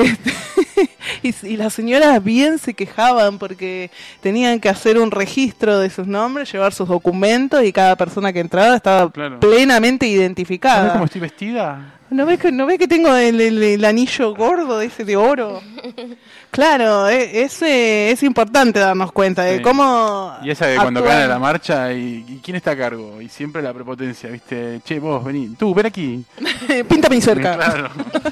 S2: Y las señoras bien se quejaban porque tenían que hacer un registro de sus nombres, llevar sus documentos y cada persona que entraba estaba
S1: Claro.
S2: plenamente
S1: ¿Sabes
S2: identificada.
S1: cómo estoy vestida?
S2: ¿No ves que tengo el anillo gordo ese de oro? Claro, es importante darnos cuenta de
S1: Sí.
S2: cómo
S1: Y esa de cuando
S2: actúan.
S1: caen a la marcha y quién está a cargo. Y siempre la prepotencia, ¿viste? Che, vos, vení. Tú, ven aquí.
S2: Píntame cerca.
S1: Claro.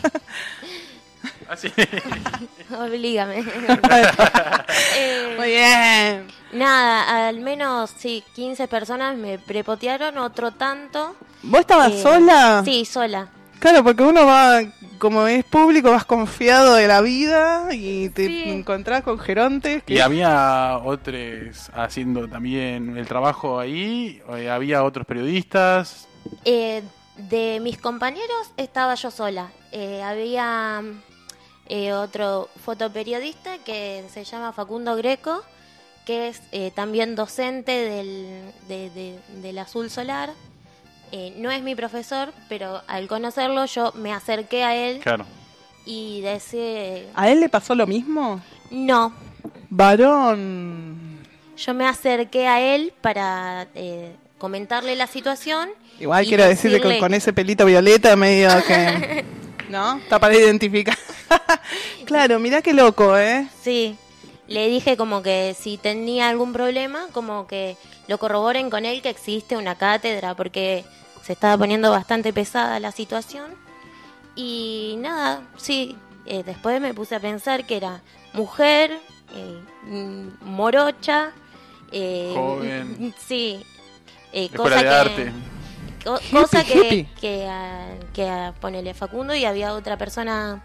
S1: Así.
S4: Oblígame.
S2: Muy bien.
S4: Nada, al menos sí, 15 personas me prepotearon, otro tanto.
S2: ¿Vos estabas
S4: Eh,
S2: sola?
S4: Sí, sola.
S2: Claro, porque uno va, como es público, vas confiado de la vida y te
S4: Sí.
S2: encontrás con gerontes.
S1: ¿Y había otros haciendo también el trabajo ahí? ¿Había otros periodistas?
S4: De mis compañeros estaba yo sola. Había otro fotoperiodista que se llama Facundo Greco, que es también docente del Azul Solar. No es mi profesor, pero al conocerlo yo me acerqué a él
S1: Claro.
S4: y decía,
S2: ¿A él le pasó lo mismo?
S4: no,
S2: Varón.
S4: yo me acerqué a él para comentarle la situación.
S2: Igual
S4: y
S2: quiero decirle que
S4: decirle-
S2: con ese pelito violeta medio que... ¿No? Está para identificar. Claro, mirá qué loco, ¿eh?
S4: Sí, le dije como que si tenía algún problema, como que lo corroboren con él que existe una cátedra, porque se estaba poniendo bastante pesada la situación. Y nada, sí, después me puse a pensar que era mujer, morocha,
S1: Joven.
S4: sí,
S1: Escuela de arte.
S4: cosa
S2: Hippie.
S4: que ponele Facundo y había otra persona,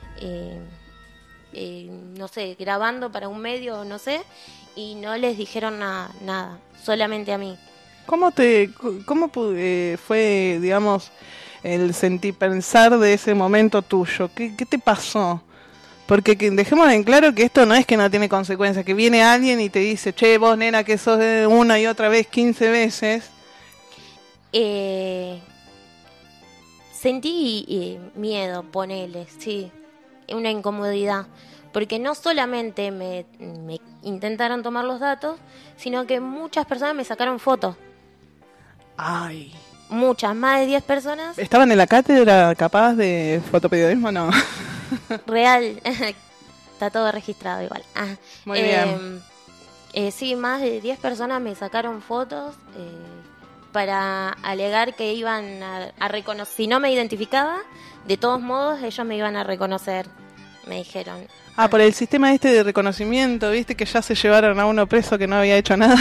S4: no sé, grabando para un medio, no sé, y no les dijeron nada, solamente a mí.
S2: ¿Cómo fue, digamos, el pensar de ese momento tuyo? ¿Qué te pasó? Porque dejemos en claro que esto no es que no tiene consecuencias, que viene alguien y te dice, che, vos nena, que sos de una y otra vez 15 veces.
S4: Sentí miedo, ponele, sí, una incomodidad, porque no solamente me intentaron tomar los datos, sino que muchas personas me sacaron fotos,
S2: Ay.
S4: muchas, más de 10 personas,
S2: ¿Estaban en la cátedra capaz de fotoperiodismo? No.
S4: real, está todo registrado igual.
S2: Muy bien.
S4: Sí, más de 10 personas me sacaron fotos para alegar que iban a reconocer, si no me identificaba, de todos modos ellos me iban a reconocer, me dijeron.
S2: Ah, por el sistema de reconocimiento, viste que ya se llevaron a uno preso que no había hecho nada.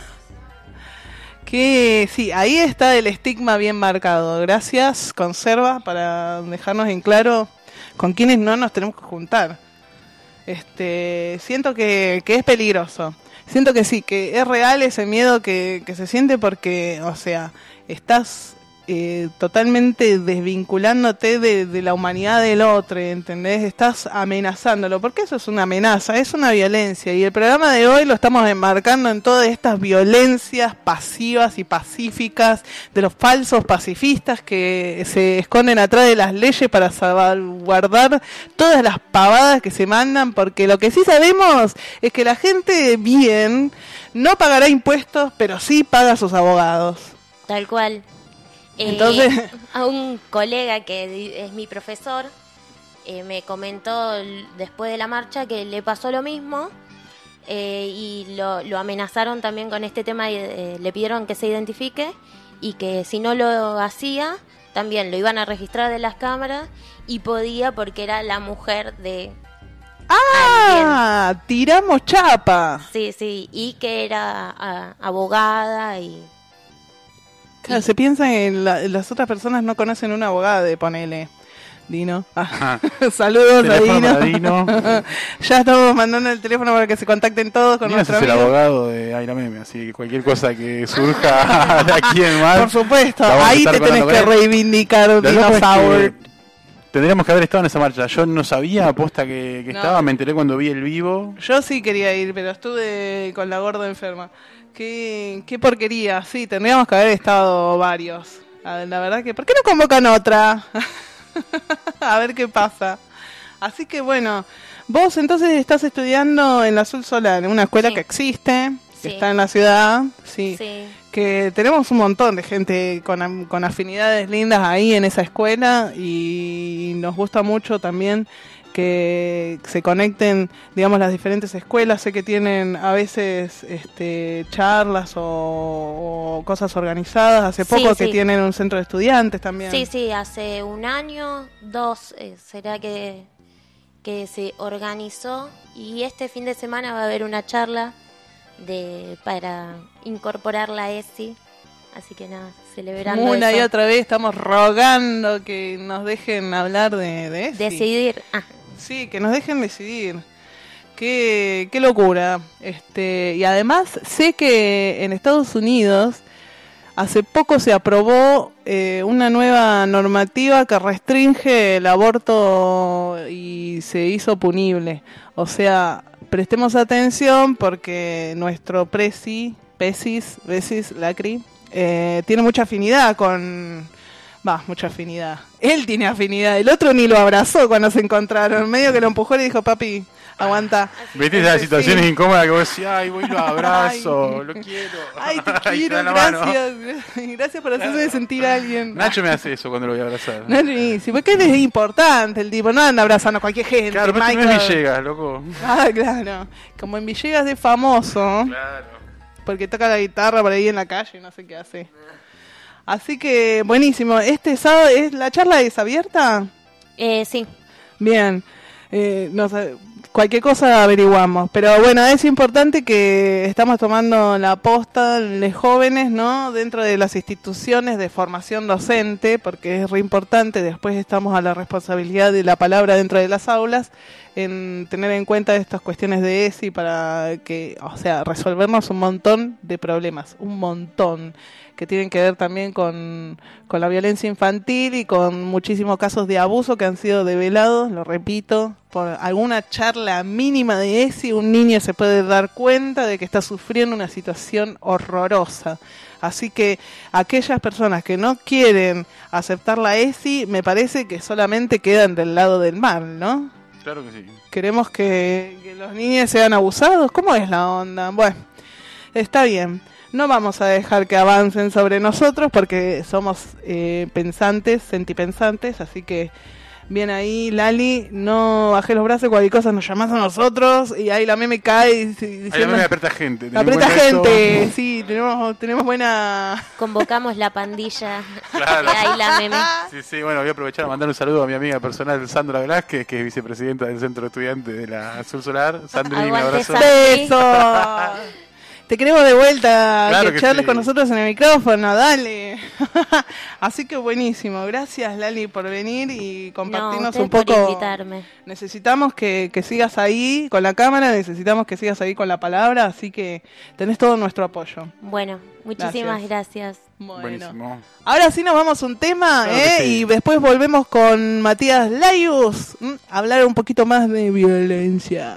S2: Que sí, ahí está el estigma bien marcado. Gracias, Conserva, para dejarnos en claro con quiénes no nos tenemos que juntar. Siento que es peligroso. Siento que sí, que es real ese miedo que se siente porque, o sea, estás totalmente desvinculándote de la humanidad del otro, ¿entendés? Estás amenazándolo, porque eso es una amenaza, es una violencia, y el programa de hoy lo estamos enmarcando en todas estas violencias pasivas y pacíficas de los falsos pacifistas que se esconden atrás de las leyes para salvaguardar todas las pavadas que se mandan, porque lo que sí sabemos es que la gente bien no pagará impuestos, pero sí paga a sus abogados.
S4: Tal cual.
S2: Entonces,
S4: a un colega que es mi profesor me comentó después de la marcha que le pasó lo mismo y lo amenazaron también con este tema y le pidieron que se identifique y que si no lo hacía también lo iban a registrar de las cámaras y podía porque era la mujer de alguien.
S2: Tiramos chapa.
S4: Sí, y que era abogada y...
S2: Claro, se piensa en las otras personas no conocen una abogada de ponele. Dino. Saludos a
S1: Teléfono
S2: Dino.
S1: para Dino.
S2: Ya estamos mandando el teléfono para que se contacten todos con
S1: Dino
S2: nuestro
S1: es el
S2: amigo.
S1: abogado de Aira Meme, así que cualquier cosa que surja de aquí en más.
S2: Por supuesto,
S1: la vamos a
S2: ahí
S1: estar
S2: te tenés
S1: cobrando
S2: que
S1: con él.
S2: reivindicar,
S1: Lo loco es
S2: Dinosaur.
S1: que tendríamos que haber estado en esa marcha. Yo no sabía, aposta que
S2: No.
S1: estaba, me enteré cuando vi el vivo.
S2: Yo sí quería ir, pero estuve con la gorda enferma. Qué porquería, sí, tendríamos que haber estado varios. La verdad que, ¿por qué no convocan otra? A ver qué pasa. Así que bueno, vos entonces estás estudiando en la Azul Solar, en una escuela
S4: Sí.
S2: que existe, que
S4: Sí.
S2: está en la ciudad, sí,
S4: Sí.
S2: que tenemos un montón de gente con afinidades lindas ahí en esa escuela y nos gusta mucho también que se conecten, digamos, las diferentes escuelas. Sé que tienen a veces charlas o cosas organizadas. Hace
S4: Sí,
S2: poco que
S4: sí.
S2: tienen un centro de estudiantes también.
S4: Sí, hace 1 año, 2, será que se organizó y este fin de semana va a haber una charla para incorporar la ESI, así que nada, celebrando
S2: Una y
S4: eso.
S2: otra vez estamos rogando que nos dejen hablar de eso.
S4: Decidir.
S2: Sí, que nos dejen decidir. Qué locura. Y además sé que en Estados Unidos hace poco se aprobó una nueva normativa que restringe el aborto y se hizo punible. O sea, prestemos atención porque nuestro Besis, Lacri, tiene mucha afinidad con... mucha afinidad. Él tiene afinidad. El otro ni lo abrazó cuando se encontraron. Medio que lo empujó y le dijo, papi, aguanta.
S1: ¿Viste esas
S2: Sí.
S1: situaciones incómodas que vos decís, ay, voy y lo abrazo, lo quiero?
S2: Ay, te
S1: Ahí
S2: quiero,
S1: da la mano.
S2: gracias. Gracias por hacerme sentir a alguien.
S1: Nacho me hace eso cuando lo voy a abrazar.
S2: Sí, porque él es importante, el tipo. No anda abrazando a cualquier gente.
S1: Claro, pero este no
S2: Michael.
S1: es Villegas, loco.
S2: Claro. Como en Villegas de famoso.
S1: Claro.
S2: Porque toca la guitarra por ahí en la calle y no sé qué hace. Así que, buenísimo. ¿Este sábado la charla es abierta?
S4: Sí.
S2: Bien. No sé, cualquier cosa averiguamos. Pero bueno, es importante que estamos tomando la posta de jóvenes, ¿no? Dentro de las instituciones de formación docente, porque es re importante. Después estamos a la responsabilidad de la palabra dentro de las aulas, en tener en cuenta estas cuestiones de ESI para que, o sea, resolvernos un montón de problemas, un montón, que tienen que ver también con la violencia infantil y con muchísimos casos de abuso que han sido develados, lo repito, por alguna charla mínima de ESI, un niño se puede dar cuenta de que está sufriendo una situación horrorosa. Así que aquellas personas que no quieren aceptar la ESI, me parece que solamente quedan del lado del mal, ¿no?
S1: Claro que sí.
S2: ¿Queremos que los niños sean abusados? ¿Cómo es la onda? Bueno, está bien. No vamos a dejar que avancen sobre nosotros porque somos pensantes, sentipensantes, así que bien ahí, Lali, no bajé los brazos, cualquier cosa nos llamás a nosotros y ahí la meme cae diciendo...
S1: Ahí la meme aprieta gente. ten en
S2: Aprieta
S1: cuenta
S2: gente,
S1: eso.
S2: sí, tenemos buena...
S4: Convocamos la pandilla.
S1: Claro.
S4: Ahí la meme.
S1: Sí, bueno, voy a aprovechar a mandar un saludo a mi amiga personal Sandra Velázquez, que es vicepresidenta del Centro de Estudiantes de la Azul Solar. Sandri, un
S4: Aguante,
S1: abrazo.
S4: Sandri.
S2: ¡Beso! Te queremos de vuelta,
S1: Claro
S2: que
S1: que
S2: charles
S1: sí.
S2: con nosotros en el micrófono, dale. Así que buenísimo, gracias Lali por venir y compartirnos
S4: ustedes
S2: un poco.
S4: por invitarme.
S2: Necesitamos que sigas ahí con la cámara, necesitamos que sigas ahí con la palabra, así que tenés todo nuestro apoyo.
S4: Bueno, muchísimas gracias.
S2: Bueno,
S1: Buenísimo.
S2: ahora sí nos vamos a un tema,
S1: Claro que sí.
S2: y después volvemos con Matías Layus, a hablar un poquito más de violencia.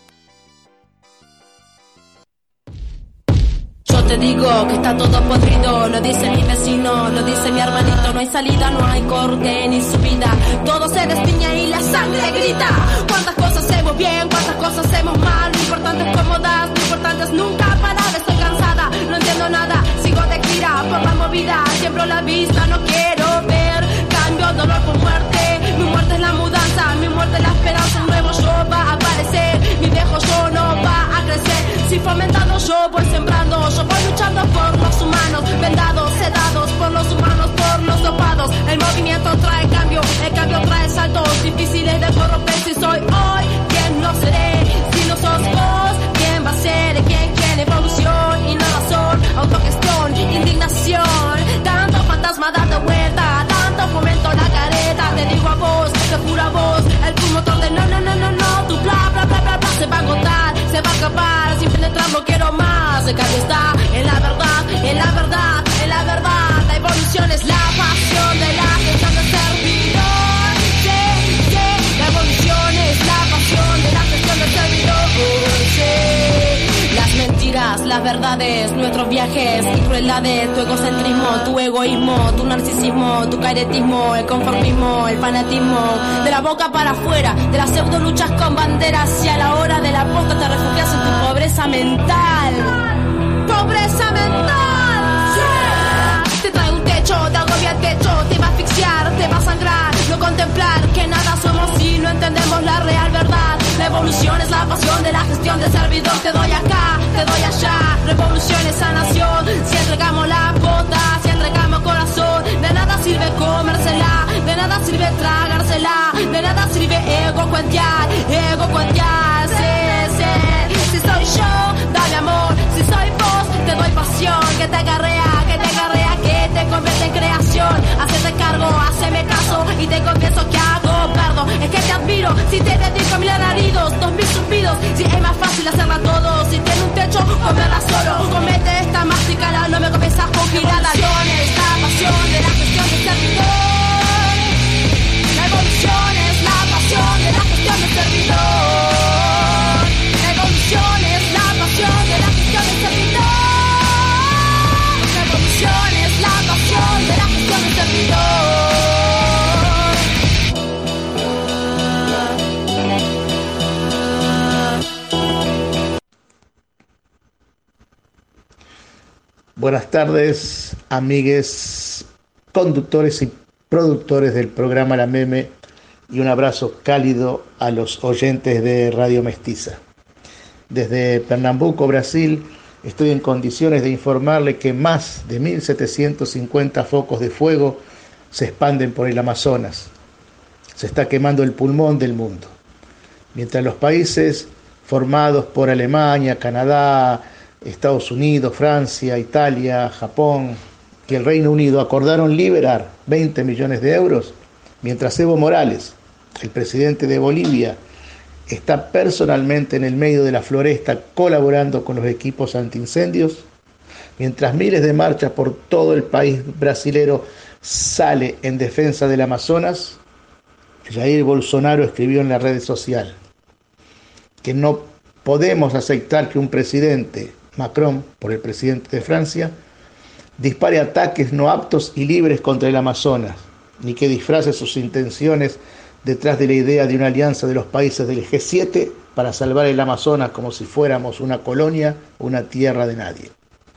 S8: Yo te digo que está todo podrido, lo dice mi vecino, lo dice mi hermanito, no hay salida, no hay corte ni subida, todo se despiña y la sangre grita. Cuántas cosas hacemos bien, cuántas cosas hacemos mal, lo importante es cómo das, lo importante es nunca parar, estoy cansada, no entiendo nada, sigo de gira por la movida, siembro la vista, no quiero ver cambio, dolor por muerte, mi muerte es la mudanza, mi muerte es la esperanza, un nuevo yo va a aparecer, mi viejo yo no va a crecer, si fomentando yo voy sembrando, yo voy luchando por los humanos, vendados, sedados por los humanos, por los dopados, el movimiento trae cambio, el cambio trae saltos difíciles de corromperse y no quiero más. El cambio está en la verdad, en la verdad, en la verdad. La evolución es la pasión de la gestión del servidor. Sí, sí, la evolución es la pasión de la gestión del servidor. Sí. Las mentiras, las verdades, nuestros viajes y crueldades, tu egocentrismo, tu egoísmo, tu narcisismo, tu caretismo, el conformismo, el fanatismo, de la boca para afuera, de las pseudo luchas con banderas y a la hora de la posta te refugias en tu pobreza mental. ¡Pobreza mental! Yeah. Te trae un techo, te agobia el techo, te va a asfixiar, te va a sangrar, no contemplar que nada somos si no entendemos la real verdad. La evolución es la pasión de la gestión del servidor. Te doy acá, te doy allá. Revolución es sanación. Si entregamos la bota, si entregamos corazón, de nada sirve comérsela, de nada sirve tragársela, de nada sirve ego cuentear, sí, sí. Si soy yo, dame amor. Si soy vos, te doy pasión. Que te agarrea, que te agarrea, que te convierte en creación. Hacete cargo, haceme caso y te confieso que hago perdón. Es que te admiro, si te dedico a mil alaridos, 2000 zumbidos. Si es más fácil hacerla todo, si tiene un techo, comerla solo. Comete esta masticala, no me comienzas con giradas. La pasión de la gestión del servidor. La evolución es la pasión de la gestión del servidor. La evolución es la pasión de la gestión del servidor. La evolución es la pasión de la gestión del servidor.
S9: Buenas tardes, amigues, conductores y productores del programa La Meme, y un abrazo cálido a los oyentes de Radio Mestiza. Desde Pernambuco, Brasil, estoy en condiciones de informarle que más de 1.750 focos de fuego se expanden por el Amazonas. Se está quemando el pulmón del mundo. Mientras los países formados por Alemania, Canadá, Estados Unidos, Francia, Italia, Japón y el Reino Unido acordaron liberar 20 millones de euros, mientras Evo Morales, el presidente de Bolivia, está personalmente en el medio de la floresta colaborando con los equipos antiincendios, mientras miles de marchas por todo el país brasilero sale en defensa del Amazonas, Jair Bolsonaro escribió en la red social que no podemos aceptar que un presidente, Macron, por el presidente de Francia, dispare ataques no aptos y libres contra el Amazonas, ni que disfrace sus intenciones detrás de la idea de una alianza de los países del G7 para salvar el Amazonas como si fuéramos una colonia o una tierra de nadie.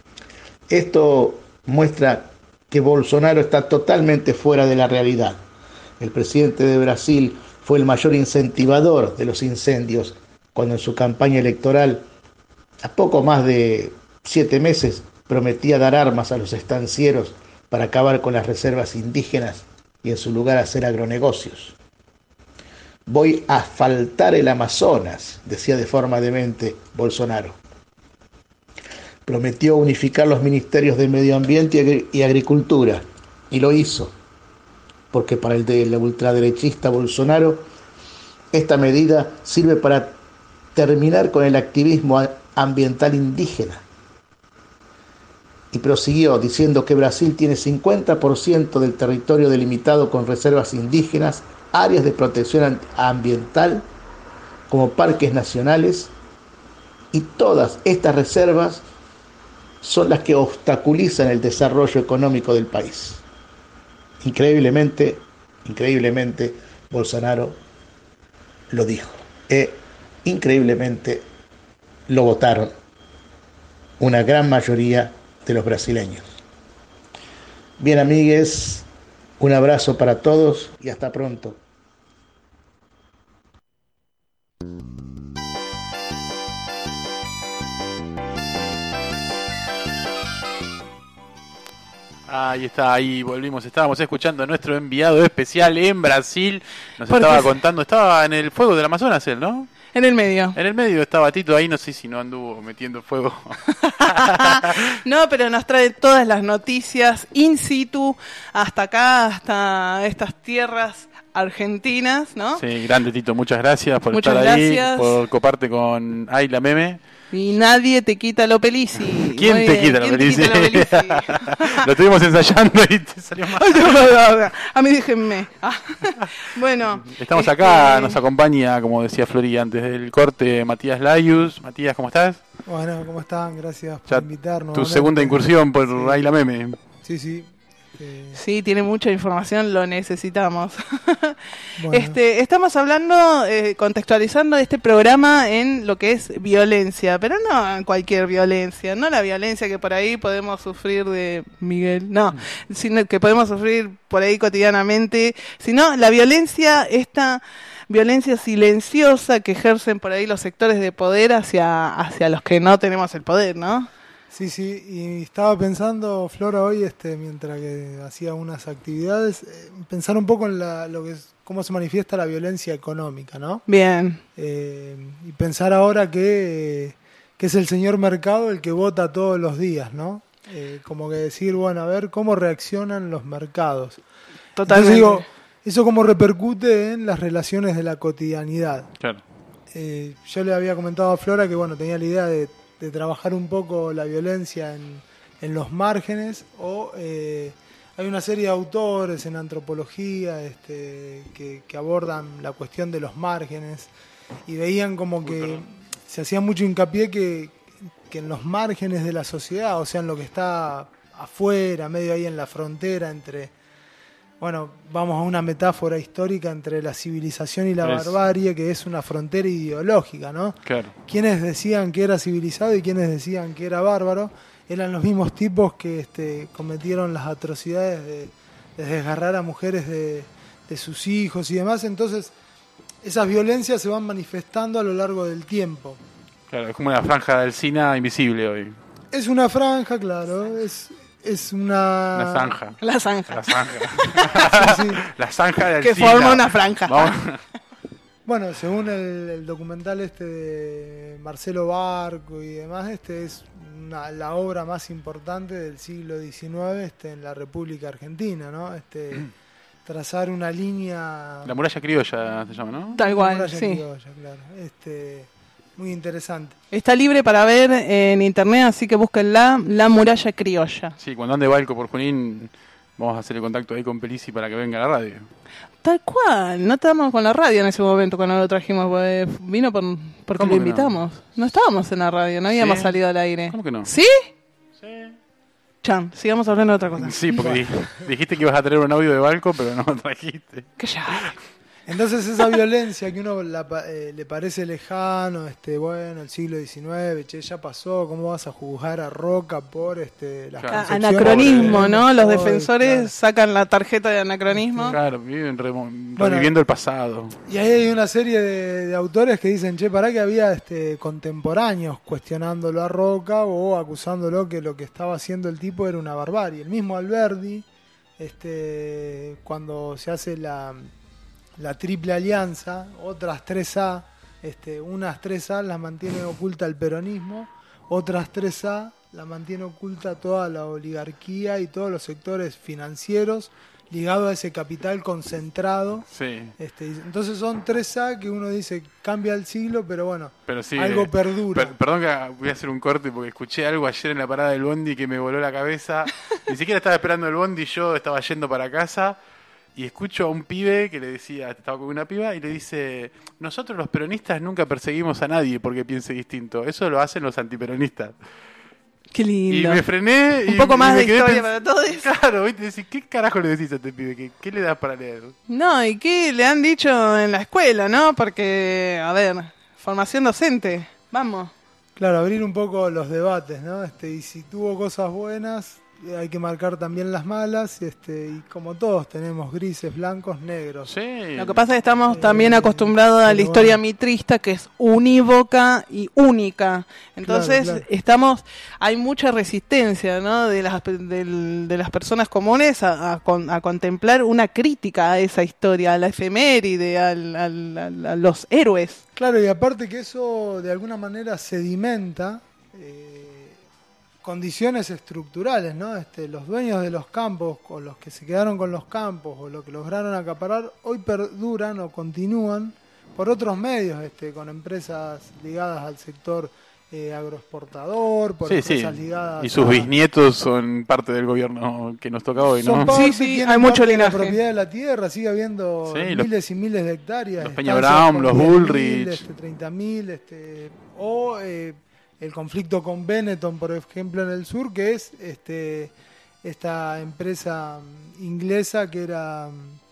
S9: Esto muestra que Bolsonaro está totalmente fuera de la realidad. El presidente de Brasil fue el mayor incentivador de los incendios cuando en su campaña electoral, a poco más de 7 meses, prometía dar armas a los estancieros para acabar con las reservas indígenas y en su lugar hacer agronegocios. Voy a asfaltar el Amazonas, decía de forma demente Bolsonaro. Prometió unificar los ministerios de Medio Ambiente y Agricultura, y lo hizo, porque para el ultraderechista Bolsonaro esta medida sirve para terminar con el activismo ambiental indígena. Y prosiguió diciendo que Brasil tiene 50% del territorio delimitado con reservas indígenas, áreas de protección ambiental, como parques nacionales, y todas estas reservas son las que obstaculizan el desarrollo económico del país. Increíblemente, Bolsonaro lo dijo. Increíblemente lo votaron una gran mayoría de los brasileños. Bien, amigues, un abrazo para todos y hasta pronto.
S1: Ahí está, ahí volvimos. Estábamos escuchando a nuestro enviado especial en Brasil. Nos estaba contando, estaba en el fuego del Amazonas él, ¿no?
S2: En el medio.
S1: En el medio estaba Tito ahí, no sé si no anduvo metiendo fuego.
S2: No, pero nos trae todas las noticias in situ, hasta acá, hasta estas tierras argentinas, ¿no?
S1: Sí, grande Tito, muchas gracias por
S2: Muchas
S1: estar ahí,
S2: gracias.
S1: por coparte con Ay la Meme.
S2: Y nadie te quita lo Pelisi.
S1: ¿Quién
S2: Muy
S1: te
S2: bien.
S1: quita lo
S2: ¿Quién te
S1: Pelisi?
S2: quita lo Pelisi?
S1: Lo estuvimos ensayando y te salió mal.
S2: A mí déjenme. Bueno.
S1: Estamos acá, nos acompaña, como decía Flori antes del corte, Matías Layus. Matías, ¿cómo estás?
S10: Bueno, ¿cómo están? Gracias por
S1: Ya
S10: invitarnos.
S1: tu segunda incursión por
S10: Sí.
S1: Ay la Meme.
S10: Sí, sí.
S2: Sí, tiene mucha información, lo necesitamos.
S10: Bueno.
S2: Estamos hablando, contextualizando este programa en lo que es violencia, pero no en cualquier violencia, no la violencia que por ahí podemos sufrir de Miguel, no, sino que podemos sufrir por ahí cotidianamente, sino la violencia, esta violencia silenciosa que ejercen por ahí los sectores de poder hacia los que no tenemos el poder, ¿no?
S10: Sí, sí, y estaba pensando, Flora, hoy, mientras que hacía unas actividades, pensar un poco en lo que es, cómo se manifiesta la violencia económica, ¿no?
S2: Bien.
S10: Y pensar ahora que es el señor mercado el que vota todos los días, ¿no? Como que decir, bueno, a ver cómo reaccionan los mercados.
S2: Totalmente.
S10: Entonces digo, eso cómo repercute en las relaciones de la cotidianidad.
S1: Claro.
S10: Yo le había comentado a Flora que, bueno, tenía la idea de trabajar un poco la violencia en los márgenes, o hay una serie de autores en antropología que abordan la cuestión de los márgenes y veían como que se hacía mucho hincapié que en los márgenes de la sociedad, o sea, en lo que está afuera, medio ahí en la frontera entre, bueno, vamos a una metáfora histórica entre la civilización y la barbarie, que es una frontera ideológica, ¿no?
S1: Claro.
S10: Quienes decían que era civilizado y quienes decían que era bárbaro eran los mismos tipos que cometieron las atrocidades de desgarrar a mujeres de sus hijos y demás. Entonces, esas violencias se van manifestando a lo largo del tiempo.
S1: Claro, es como una franja del Sina invisible hoy.
S10: Es una franja, claro, es una...
S1: La zanja.
S2: La zanja.
S1: La zanja.
S10: Sí, sí.
S1: La zanja del
S2: Que
S1: Sina.
S2: forma una franja.
S10: Bueno, según el documental de Marcelo Barco y demás, es la obra más importante del siglo XIX en la República Argentina, ¿no? Trazar una línea...
S1: La muralla criolla se llama, ¿no?
S2: Tal cual,
S10: muralla
S2: sí.
S10: criolla, claro. Muy interesante.
S2: Está libre para ver en internet, así que búsquenla, La Muralla Criolla.
S1: Sí, cuando ande Balco por Junín, vamos a hacer el contacto ahí con Pelisi para que venga a la radio.
S2: Tal cual, no estábamos con la radio en ese momento cuando lo trajimos, vino porque
S1: ¿Cómo
S2: lo
S1: que
S2: invitamos. No estábamos en la radio, no habíamos
S1: ¿Sí?
S2: salido al aire.
S1: ¿Cómo que no?
S2: ¿Sí? Sí. Chan, sigamos hablando de otra cosa.
S1: Sí, porque dijiste que ibas a traer un audio de Balco, pero no lo trajiste.
S2: Que ya.
S10: Entonces esa violencia que uno le parece lejano, bueno, el siglo XIX, che, ya pasó, ¿cómo vas a juzgar a Roca por las concepciones?
S2: Anacronismo, ¿no? Los defensores
S10: claro.
S2: sacan la tarjeta de anacronismo.
S1: Claro, viven reviviendo el pasado.
S10: Y ahí hay una serie de autores que dicen, che, pará que había contemporáneos cuestionándolo a Roca o acusándolo que lo que estaba haciendo el tipo era una barbarie. El mismo Alberdi, cuando se hace la triple alianza, otras 3A, unas 3A las mantiene oculta el peronismo, otras 3A la mantiene oculta toda la oligarquía y todos los sectores financieros ligados a ese capital concentrado.
S1: Sí.
S10: Entonces son 3A que uno dice cambia el siglo, pero bueno,
S1: pero sí,
S10: algo perdura.
S1: Perdón que voy a hacer un corte porque escuché algo ayer en la parada del bondi que me voló la cabeza. Ni siquiera estaba esperando el bondi, yo estaba yendo para casa. Y escucho a un pibe que le decía, estaba con una piba, y le dice, nosotros los peronistas nunca perseguimos a nadie porque piense distinto, eso lo hacen los antiperonistas.
S2: Qué lindo.
S1: Y me frené.
S2: Un poco más
S1: me
S2: de
S1: quedé
S2: historia para todos.
S1: Claro, ¿viste? Decís, ¿qué carajo le decís a este pibe? ¿Qué le das para leer?
S2: No, ¿y qué le han dicho en la escuela, no? Porque, a ver, formación docente, vamos.
S10: Claro, abrir un poco los debates, ¿no? Y si tuvo cosas buenas, hay que marcar también las malas, y como todos tenemos grises, blancos, negros.
S1: Sí.
S2: Lo que pasa es que estamos también acostumbrados a la historia mitrista, que es unívoca y única. Entonces,
S10: claro.
S2: Hay mucha resistencia, ¿no? de las personas comunes a contemplar una crítica a esa historia, a la efeméride, a los héroes.
S10: Claro, y aparte que eso de alguna manera sedimenta condiciones estructurales, ¿no? Los dueños de los campos, o los que se quedaron con los campos, o los que lograron acaparar, hoy perduran o continúan por otros medios, con empresas ligadas al sector agroexportador, por empresas ligadas
S1: y sus bisnietos son parte del gobierno que nos toca hoy, ¿no?
S2: Sí, hay mucho linaje.
S10: La propiedad de la tierra, sigue habiendo miles y miles de hectáreas.
S1: Los Peña Brown, los Bullrich.
S10: 30.000, o el conflicto con Benetton, por ejemplo, en el sur, que es esta empresa inglesa que era,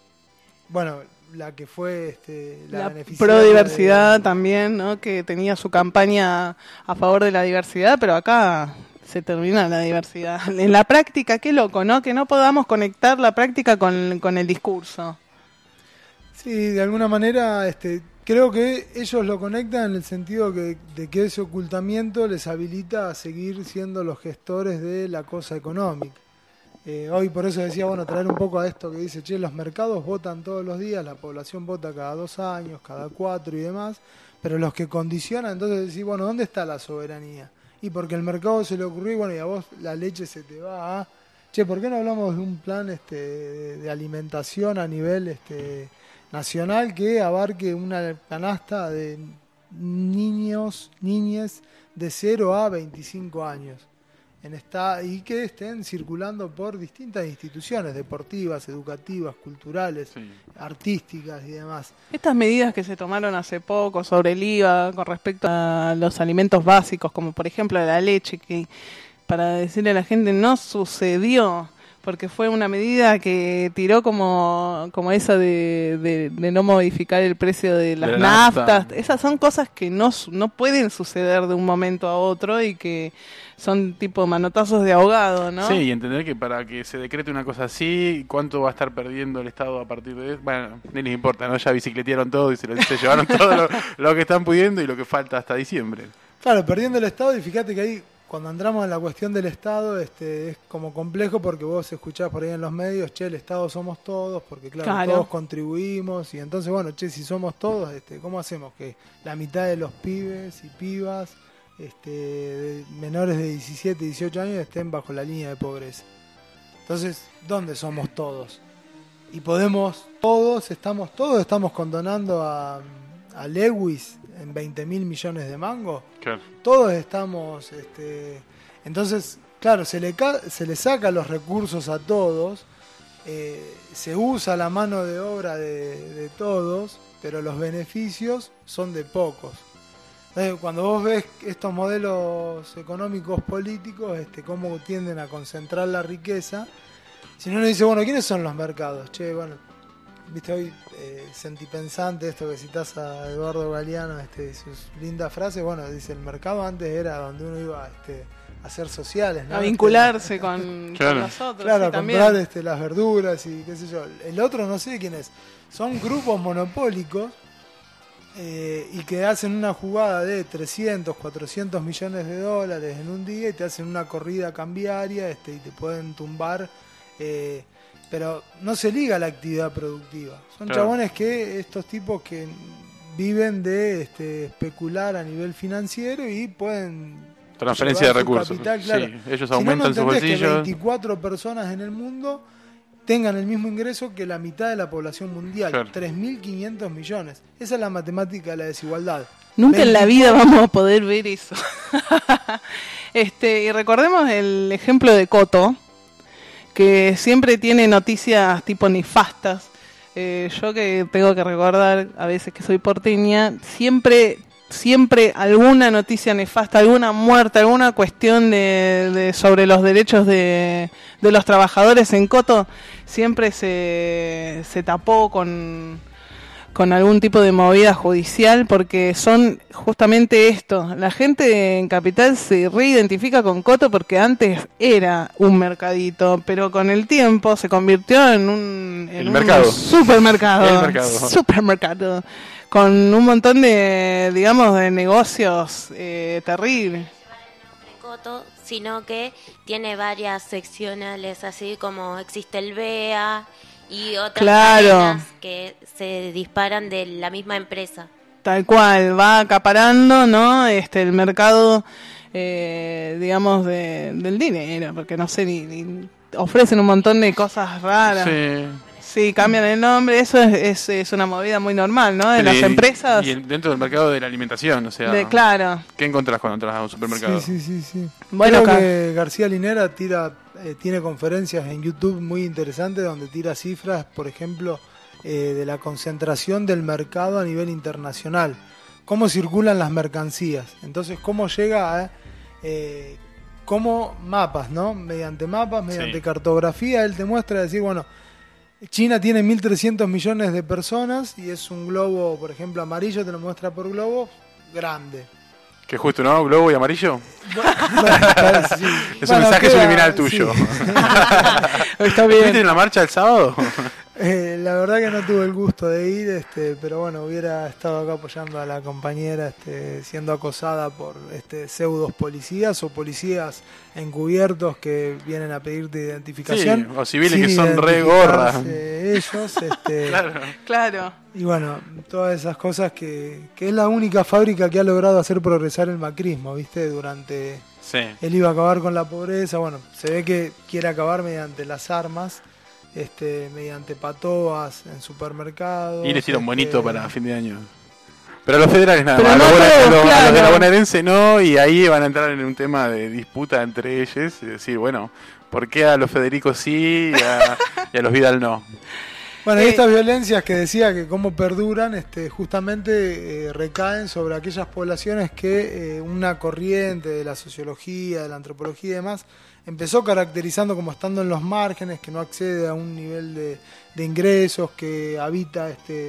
S10: la que fue la beneficiaria
S2: Prodiversidad también, ¿no? Que tenía su campaña a favor de la diversidad, pero acá se termina la diversidad. En la práctica, qué loco, ¿no? Que no podamos conectar la práctica con el discurso.
S10: Sí, de alguna manera creo que ellos lo conectan en el sentido de que ese ocultamiento les habilita a seguir siendo los gestores de la cosa económica. Hoy por eso decía, traer un poco a esto que dice, los mercados votan todos los días, la población vota cada 2 años, cada 4 y demás, pero los que condicionan, entonces decís, ¿dónde está la soberanía? Y porque el mercado se le ocurrió, y a vos la leche se te va a... ¿por qué no hablamos de un plan de alimentación a nivel nacional que abarque una canasta de niñes de 0 a 25 años? Y que estén circulando por distintas instituciones deportivas, educativas, culturales, artísticas y demás.
S2: Estas medidas que se tomaron hace poco sobre el IVA con respecto a los alimentos básicos, como por ejemplo la leche, que para decirle a la gente no sucedió, porque fue una medida que tiró como esa de no modificar el precio de las naftas. Esas son cosas que no pueden suceder de un momento a otro y que son tipo manotazos de ahogado, ¿no?
S1: Sí, y entender que para que se decrete una cosa así, ¿cuánto va a estar perdiendo el Estado a partir de eso? Bueno, ni les importa, ¿no? Ya bicicletearon todo y se llevaron todo lo que están pudiendo y lo que falta hasta diciembre.
S10: Claro, perdiendo el Estado, y fíjate que ahí cuando entramos en la cuestión del Estado es como complejo porque vos escuchás por ahí en los medios, el Estado somos todos, porque claro. Todos contribuimos, y entonces si somos todos, ¿cómo hacemos que la mitad de los pibes y pibas menores de 17, 18 años estén bajo la línea de pobreza? Entonces, ¿dónde somos todos? Y todos estamos condonando a Lewis en 20.000 millones de mangos.
S1: Claro.
S10: Todos estamos, entonces, claro, se le saca los recursos a todos, se usa la mano de obra de todos, pero los beneficios son de pocos. Entonces, cuando vos ves estos modelos económicos políticos, cómo tienden a concentrar la riqueza, si no uno dice, ¿quiénes son los mercados? Viste hoy sentipensante esto que citás a Eduardo Galeano, sus lindas frases. Dice, el mercado antes era donde uno iba a hacer sociales, ¿no?
S2: A vincularse con nosotros.
S10: Claro,
S2: sí,
S10: a
S2: también.
S10: comprar las verduras y qué sé yo. El otro no sé quién es. Son grupos monopólicos y que hacen una jugada de 300, 400 millones de dólares en un día y te hacen una corrida cambiaria y te pueden tumbar... pero no se liga a la actividad productiva. Son chabones estos tipos que viven de especular a nivel financiero y pueden...
S1: Transferencia de recursos.
S10: Capital, claro.
S1: Sí, ellos aumentan sus bolsillos.
S10: Que 24 personas en el mundo tengan el mismo ingreso que la mitad de la población mundial. 3.500 millones. Esa es la matemática de la desigualdad.
S2: Nunca en la vida vamos a poder ver eso. Y recordemos el ejemplo de Coto, que siempre tiene noticias tipo nefastas. Yo que tengo que recordar a veces que soy porteña, siempre alguna noticia nefasta, alguna muerte, alguna cuestión sobre los derechos de los trabajadores en Coto, siempre se tapó con algún tipo de movida judicial, porque son justamente esto. La gente en Capital se reidentifica con Coto porque antes era un mercadito, pero con el tiempo se convirtió en un supermercado con un montón de negocios terribles.
S4: Coto, sino que tiene varias seccionales, así como existe el BEA y otras cadenas que se disparan de la misma empresa.
S2: Tal cual, va acaparando, ¿no? El mercado digamos, del dinero, porque no sé, ni ofrecen un montón de cosas raras. Sí, cambian el nombre, eso es una movida muy normal, ¿no? De las empresas.
S1: Y dentro del mercado de la alimentación, o sea...
S2: Claro.
S1: ¿Qué encontrás cuando entras a un supermercado?
S10: Sí.
S2: Bueno,
S10: creo que García Linera tiene conferencias en YouTube muy interesantes donde tira cifras, por ejemplo, de la concentración del mercado a nivel internacional. Cómo circulan las mercancías. Entonces, cómo llega a... cómo mapas, ¿no? Mediante cartografía, él te muestra decir, bueno... China tiene 1.300 millones de personas y es un globo, por ejemplo, amarillo, te lo muestra por globo, grande.
S1: Que justo, ¿no? Globo y amarillo.
S10: Sí.
S1: Es un mensaje subliminal tuyo.
S10: Sí.
S2: Está bien.
S1: ¿Viste en la marcha el sábado?
S10: La verdad que no tuve el gusto de ir, pero bueno, hubiera estado acá apoyando a la compañera siendo acosada por pseudos policías o policías encubiertos que vienen a pedirte identificación.
S1: Sí, o civiles que son re gorras.
S10: Ellos,
S2: Claro.
S10: Y bueno, todas esas cosas que es la única fábrica que ha logrado hacer progresar el macrismo, ¿viste? Durante...
S1: Sí.
S10: Él iba a acabar con la pobreza, bueno, se ve que quiere acabar mediante las armas. Mediante patobas en supermercados.
S1: Y les tira un bonito para fin de año. Pero a los federales nada
S2: Pero
S1: más,
S2: no
S1: a los de la bonaerense no, y ahí van a entrar en un tema de disputa entre ellos y decir, bueno, ¿por qué a los Federico sí y a los Vidal no?
S10: Bueno, y estas violencias que decía que cómo perduran, justamente recaen sobre aquellas poblaciones que una corriente de la sociología, de la antropología y demás, empezó caracterizando como estando en los márgenes, que no accede a un nivel de ingresos, que habita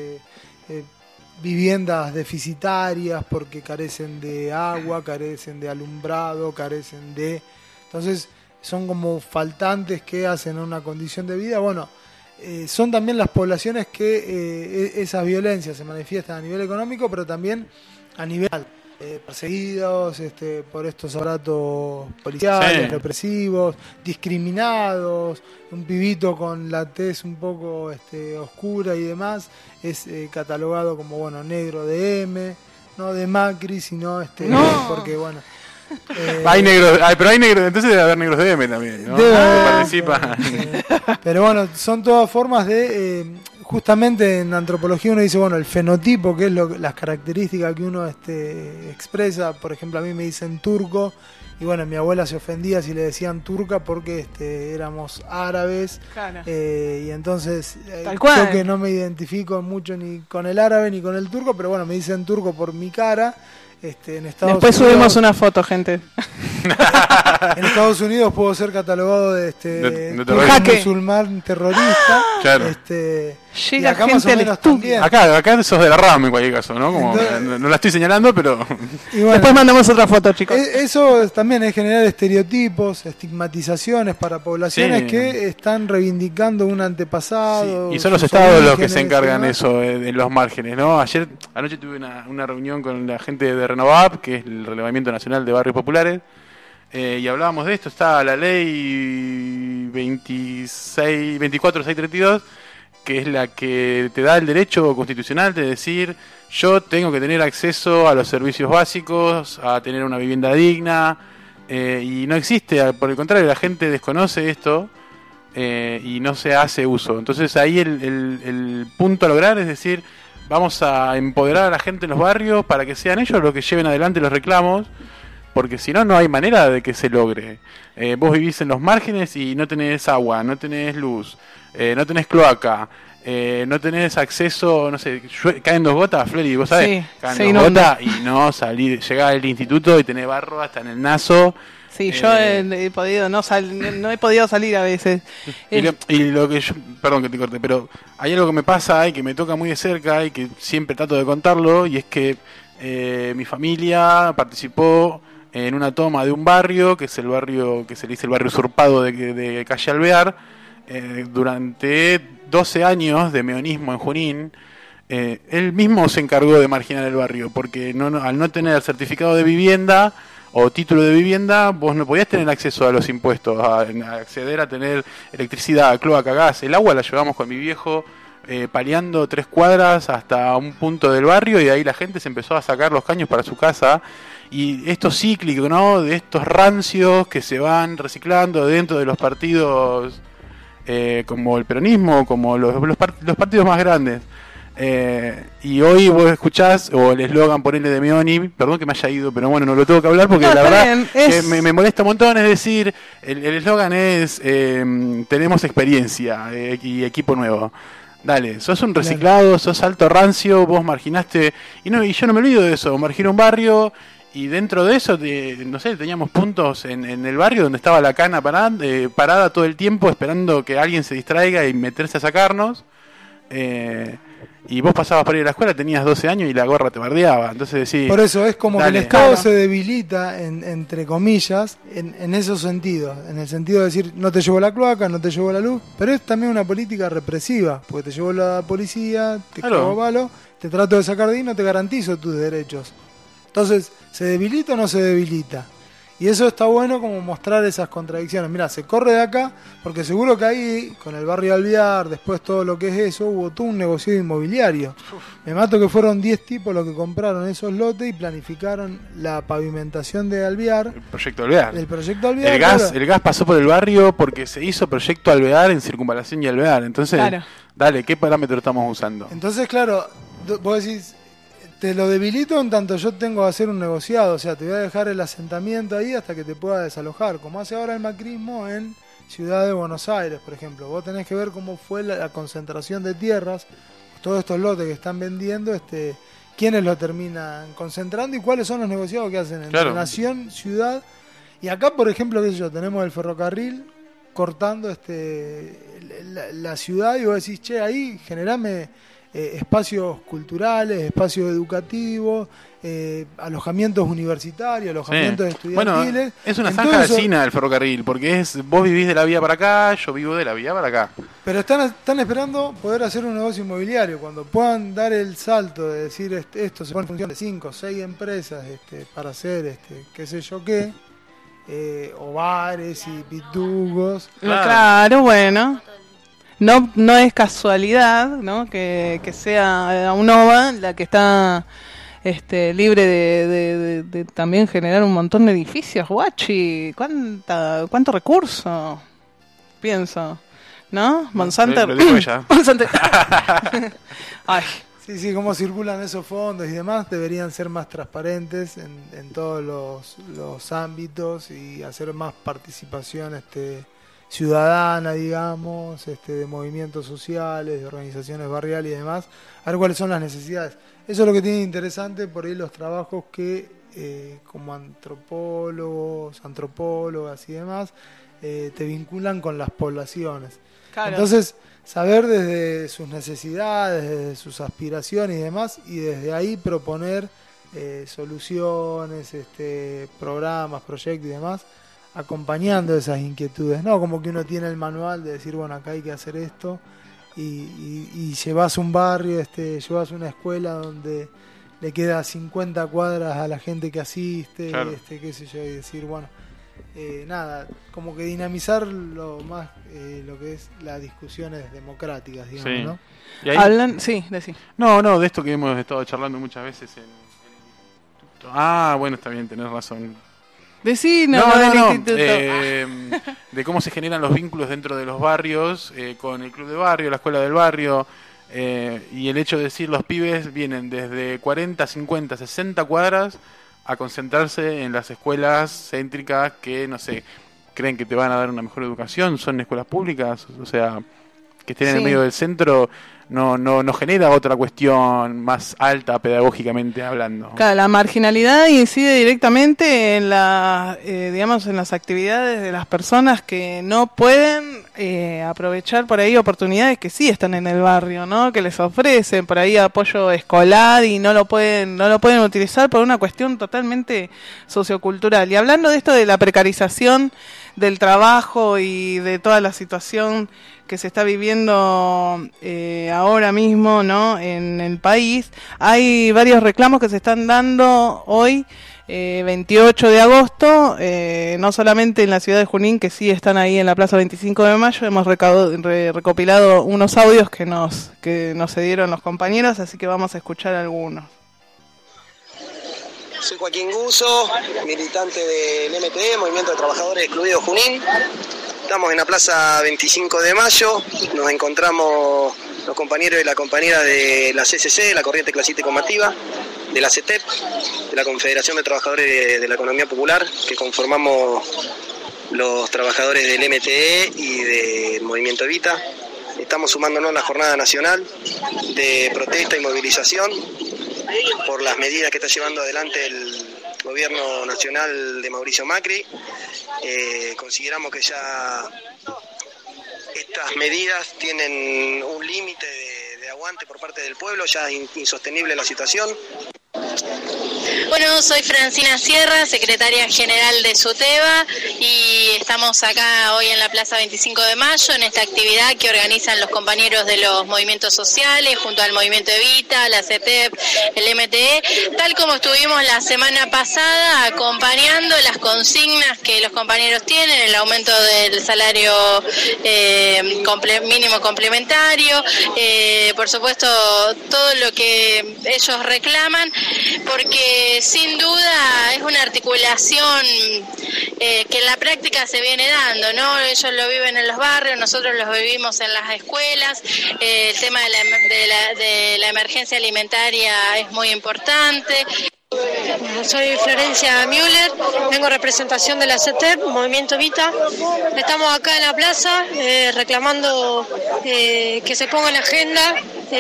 S10: viviendas deficitarias porque carecen de agua, carecen de alumbrado, carecen de... Entonces son como faltantes que hacen una condición de vida. Bueno, son también las poblaciones que esas violencias se manifiestan a nivel económico, pero también a nivel perseguidos por estos aparatos policiales, represivos, discriminados. Un pibito con la tez un poco oscura y demás es catalogado como, bueno, negro de M, no de Macri, sino porque, bueno,
S1: hay negros, pero hay negros, entonces debe haber negros de M también, ¿no? Participan.
S10: Pero bueno, son todas formas de justamente en antropología uno dice, bueno, el fenotipo, que es las características que uno expresa. Por ejemplo, a mí me dicen turco, y bueno, mi abuela se ofendía si le decían turca porque éramos árabes.
S2: Claro.
S10: Y entonces
S2: yo
S10: que no me identifico mucho ni con el árabe ni con el turco, pero bueno, me dicen turco por mi cara. En Estados
S2: Después
S10: Unidos,
S2: subimos una foto, gente.
S10: En Estados Unidos puedo ser catalogado de musulmán terrorista.
S1: Claro.
S2: Llega
S10: acá
S2: gente
S10: más o
S2: al
S10: menos
S2: estudio.
S10: también.
S1: Acá sos de la RAM en cualquier caso, ¿no? Como,
S10: Entonces,
S1: no la estoy señalando, pero...
S10: Y bueno,
S2: después mandamos otra foto, chicos.
S10: Eso también es generar estereotipos, estigmatizaciones para poblaciones que están reivindicando un antepasado.
S1: Sí. Y son los estados los que se encargan de eso, en los márgenes, ¿no? Anoche tuve una reunión con la gente de Renovap, que es el Relevamiento Nacional de Barrios Populares, y hablábamos de esto. Está la ley 24632, que es la que te da el derecho constitucional de decir, yo tengo que tener acceso a los servicios básicos, a tener una vivienda digna, y no existe, por el contrario, la gente desconoce esto y no se hace uso. Entonces ahí el punto a lograr es decir, vamos a empoderar a la gente en los barrios para que sean ellos los que lleven adelante los reclamos, porque si no, no hay manera de que se logre. Vos vivís en los márgenes y no tenés agua, no tenés luz, no tenés cloaca, no tenés acceso, no sé, caen 2 gotas, Flori, vos sabés, caen 2 gotas y no salir, llegás al instituto y tenés barro hasta en el naso.
S2: Sí, yo he podido no he podido salir a veces.
S1: Y lo que yo, perdón que te corte, pero hay algo que me pasa y que me toca muy de cerca y que siempre trato de contarlo, y es que mi familia participó en una toma de un barrio, que es el barrio que se le dice el barrio usurpado de Calle Alvear, durante 12 años de meonismo en Junín. Él mismo se encargó de marginar el barrio, porque al no tener certificado de vivienda o título de vivienda, vos no podías tener acceso a los impuestos, a acceder a tener electricidad, cloaca, gas. El agua la llevamos con mi viejo paliando 3 cuadras hasta un punto del barrio, y de ahí la gente se empezó a sacar los caños para su casa. Y esto cíclico, ¿no? De estos rancios que se van reciclando dentro de los partidos, como el peronismo, como los partidos más grandes. Y hoy vos escuchás, o el eslogan, ponele, de Meoni, perdón que me haya ido, pero bueno, no lo tengo que hablar porque la verdad que me molesta un montón. Es decir, el eslogan es tenemos experiencia y equipo nuevo. Dale, sos un reciclado, sos alto rancio, vos marginaste, y yo no me olvido de eso, marginé un barrio. Y dentro de eso, no sé, teníamos puntos en el barrio donde estaba la cana parada todo el tiempo esperando que alguien se distraiga y meterse a sacarnos. Y vos pasabas para ir a la escuela, tenías 12 años y la gorra te bardeaba. Entonces decís,
S10: por eso es como
S1: dale,
S10: que el Estado se debilita, entre comillas, en esos sentidos. En el sentido de decir, no te llevo la cloaca, no te llevo la luz. Pero es también una política represiva, porque te llevo la policía, te cago palo, te trato de sacar de ahí, no te garantizo tus derechos. Entonces, ¿se debilita o no se debilita? Y eso está bueno, como mostrar esas contradicciones. Mirá, se corre de acá, porque seguro que ahí, con el barrio Alvear, después todo lo que es eso, hubo todo un negocio inmobiliario. Me mato que fueron 10 tipos los que compraron esos lotes y planificaron la pavimentación de Alvear.
S1: El proyecto Alvear.
S10: El proyecto Alvear.
S1: El gas pasó por el barrio porque se hizo proyecto Alvear en Circunvalación y Alvear. Entonces, dale, ¿qué parámetro estamos usando?
S10: Entonces, claro, vos decís, te lo debilito en tanto yo tengo que hacer un negociado, o sea, te voy a dejar el asentamiento ahí hasta que te pueda desalojar, como hace ahora el macrismo en Ciudad de Buenos Aires, por ejemplo. Vos tenés que ver cómo fue la concentración de tierras, todos estos lotes que están vendiendo, quiénes lo terminan concentrando y cuáles son los negociados que hacen entre nación, ciudad. Y acá, por ejemplo, qué sé yo, tenemos el ferrocarril cortando la ciudad y vos decís, che, ahí generame espacios culturales, espacios educativos, alojamientos universitarios, alojamientos estudiantiles.
S1: Bueno, es una zanja vecina del ferrocarril, porque vos vivís de la vía para acá, yo vivo de la vía para acá.
S10: Pero están esperando poder hacer un negocio inmobiliario. Cuando puedan dar el salto de decir esto se pone en función de 5 o 6 empresas para hacer qué sé yo qué, o bares y pitugos.
S2: Claro, bueno. No es casualidad, ¿no? que sea UNOVA la que está libre de también generar un montón de edificios, guachi. ¿Cuánto recurso? Pienso, ¿no? Monsanto.
S1: Lo digo ella.
S2: Monsanto. Ay.
S10: Sí, cómo circulan esos fondos y demás deberían ser más transparentes en todos los ámbitos y hacer más participación ciudadana, digamos, de movimientos sociales, de organizaciones barriales y demás, a ver cuáles son las necesidades. Eso es lo que tiene interesante por ahí los trabajos que como antropólogas y demás, te vinculan con las poblaciones. Claro. Entonces, saber desde sus necesidades, desde sus aspiraciones y demás, y desde ahí proponer soluciones, programas, proyectos y demás, acompañando esas inquietudes, no como que uno tiene el manual de decir, bueno, acá hay que hacer esto y llevas un barrio, llevas una escuela donde le queda 50 cuadras a la gente que asiste, claro. Qué sé yo, y decir, bueno, nada, como que dinamizar lo más lo que es las discusiones democráticas, digamos, sí. ¿No?
S1: ¿Y ahí?
S2: Hablan, sí, decí.
S1: No, de esto que hemos estado charlando muchas veces bueno, está bien, tenés razón.
S2: Vecino,
S1: de cómo se generan los vínculos dentro de los barrios, con el club de barrio, la escuela del barrio, y el hecho de decir los pibes vienen desde 40, 50, 60 cuadras a concentrarse en las escuelas céntricas que, no sé, creen que te van a dar una mejor educación, son escuelas públicas, o sea, que estén en el medio del centro no genera otra cuestión más alta pedagógicamente hablando.
S2: Claro, la marginalidad incide directamente en digamos, en las actividades de las personas que no pueden aprovechar por ahí oportunidades que sí están en el barrio, ¿no? Que les ofrecen por ahí apoyo escolar y no lo pueden utilizar por una cuestión totalmente sociocultural. Y hablando de esto de la precarización del trabajo y de toda la situación que se está viviendo ahora mismo, ¿no?, en el país, hay varios reclamos que se están dando hoy, 28 de agosto, no solamente en la ciudad de Junín, que sí están ahí en la Plaza 25 de Mayo, hemos recopilado unos audios que nos cedieron los compañeros, así que vamos a escuchar algunos.
S11: Soy Joaquín Guso, militante del MTE, Movimiento de Trabajadores Excluidos Junín. Estamos en la Plaza 25 de Mayo, nos encontramos los compañeros y la compañera de la CCC, la Corriente Clasista y Combativa, de la CETEP, de la Confederación de Trabajadores de la Economía Popular, que conformamos los trabajadores del MTE y del Movimiento Evita. Estamos sumándonos a la jornada nacional de protesta y movilización por las medidas que está llevando adelante el gobierno nacional de Mauricio Macri. Consideramos que ya estas medidas tienen un límite de aguante por parte del pueblo, ya es insostenible la situación.
S12: Bueno, soy Francina Sierra, secretaria general de SUTEBA, y estamos acá hoy en la Plaza 25 de Mayo en esta actividad que organizan los compañeros de los movimientos sociales junto al Movimiento Evita, la CETEP, el MTE, tal como estuvimos la semana pasada acompañando las consignas que los compañeros tienen, el aumento del salario mínimo complementario, por supuesto todo lo que ellos reclaman, porque sin duda es una articulación que en la práctica se viene dando, ¿no? Ellos lo viven en los barrios, nosotros lo vivimos en las escuelas. El tema de la emergencia alimentaria es muy importante.
S13: Soy Florencia Müller, vengo en representación de la CETEP, Movimiento Evita. Estamos acá en la plaza reclamando que se ponga en agenda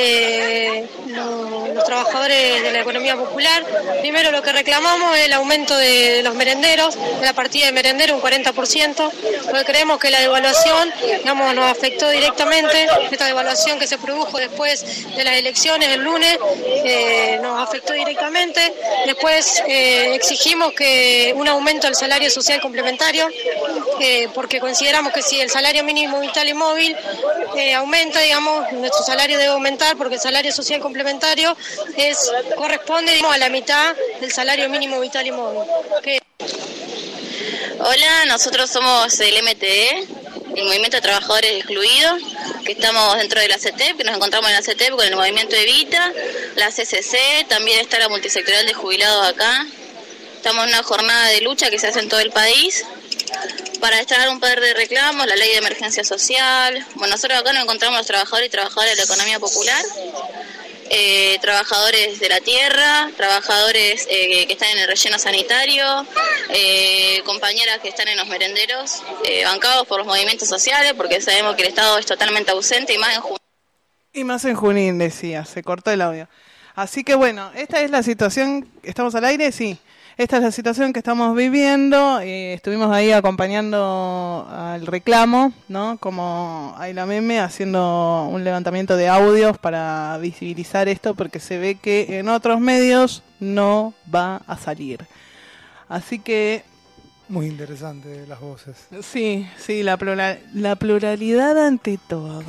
S13: los trabajadores de la economía popular. Primero lo que reclamamos es el aumento de los merenderos, de la partida de merendero un 40%, porque creemos que la devaluación, digamos, nos afectó directamente. Esta devaluación que se produjo después de las elecciones el lunes nos afectó directamente. Después exigimos que un aumento del salario social complementario, porque consideramos que si el salario mínimo vital y móvil aumenta, digamos, nuestro salario debe aumentar, porque el salario social complementario corresponde, digamos, a la mitad del salario mínimo vital y móvil.
S12: Hola, nosotros somos el MTE, el Movimiento de Trabajadores Excluidos, que estamos dentro de la CETEP, que nos encontramos en la CETEP con el Movimiento Evita, la CCC, también está la multisectorial de jubilados acá. Estamos en una jornada de lucha que se hace en todo el país para extraer un par de reclamos, la ley de emergencia social. Bueno, nosotros acá nos encontramos los trabajadores y trabajadoras de la economía popular, trabajadores de la tierra, trabajadores que están en el relleno sanitario, compañeras que están en los merenderos, bancados por los movimientos sociales, porque sabemos que el Estado es totalmente ausente, y más en Junín.
S2: Y más en Junín, decía, se cortó el audio. Así que bueno, esta es la situación. ¿Estamos al aire? Sí. Esta es la situación que estamos viviendo. Estuvimos ahí acompañando al reclamo, ¿no? Como Ayla Meme, haciendo un levantamiento de audios para visibilizar esto, porque se ve que en otros medios no va a salir. Así que...
S10: Muy interesante las voces.
S2: Sí, la pluralidad ante todo.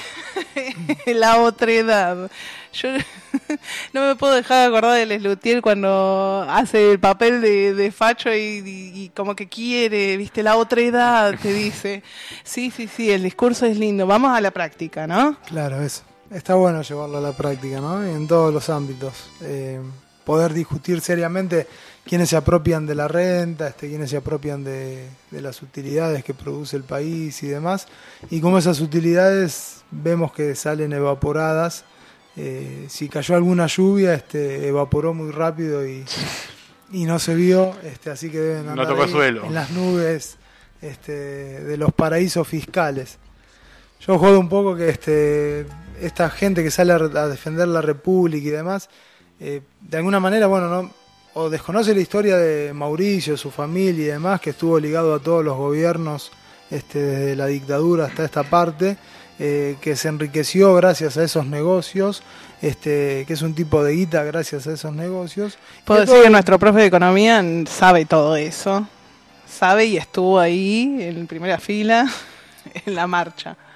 S2: La otredad. Yo no me puedo dejar de acordar de Leslutier cuando hace el papel de facho y como que quiere, viste, la otredad, te dice. Sí, el discurso es lindo. Vamos a la práctica, ¿no?
S10: Claro, eso. Está bueno llevarlo a la práctica, ¿no? En todos los ámbitos. Poder discutir seriamente quiénes se apropian de la renta, quiénes se apropian de las utilidades que produce el país y demás, y cómo esas utilidades vemos que salen evaporadas. Si cayó alguna lluvia, evaporó muy rápido y no se vio, así que deben andar en las nubes de los paraísos fiscales. Yo jodo un poco que esta gente que sale a defender la República y demás, de alguna manera, bueno, no, o desconoce la historia de Mauricio, su familia y demás, que estuvo ligado a todos los gobiernos desde la dictadura hasta esta parte, que se enriqueció gracias a esos negocios, que es un tipo de guita gracias a esos negocios.
S2: Puedo decir que nuestro profe de economía sabe todo eso, sabe y estuvo ahí en primera fila en la marcha.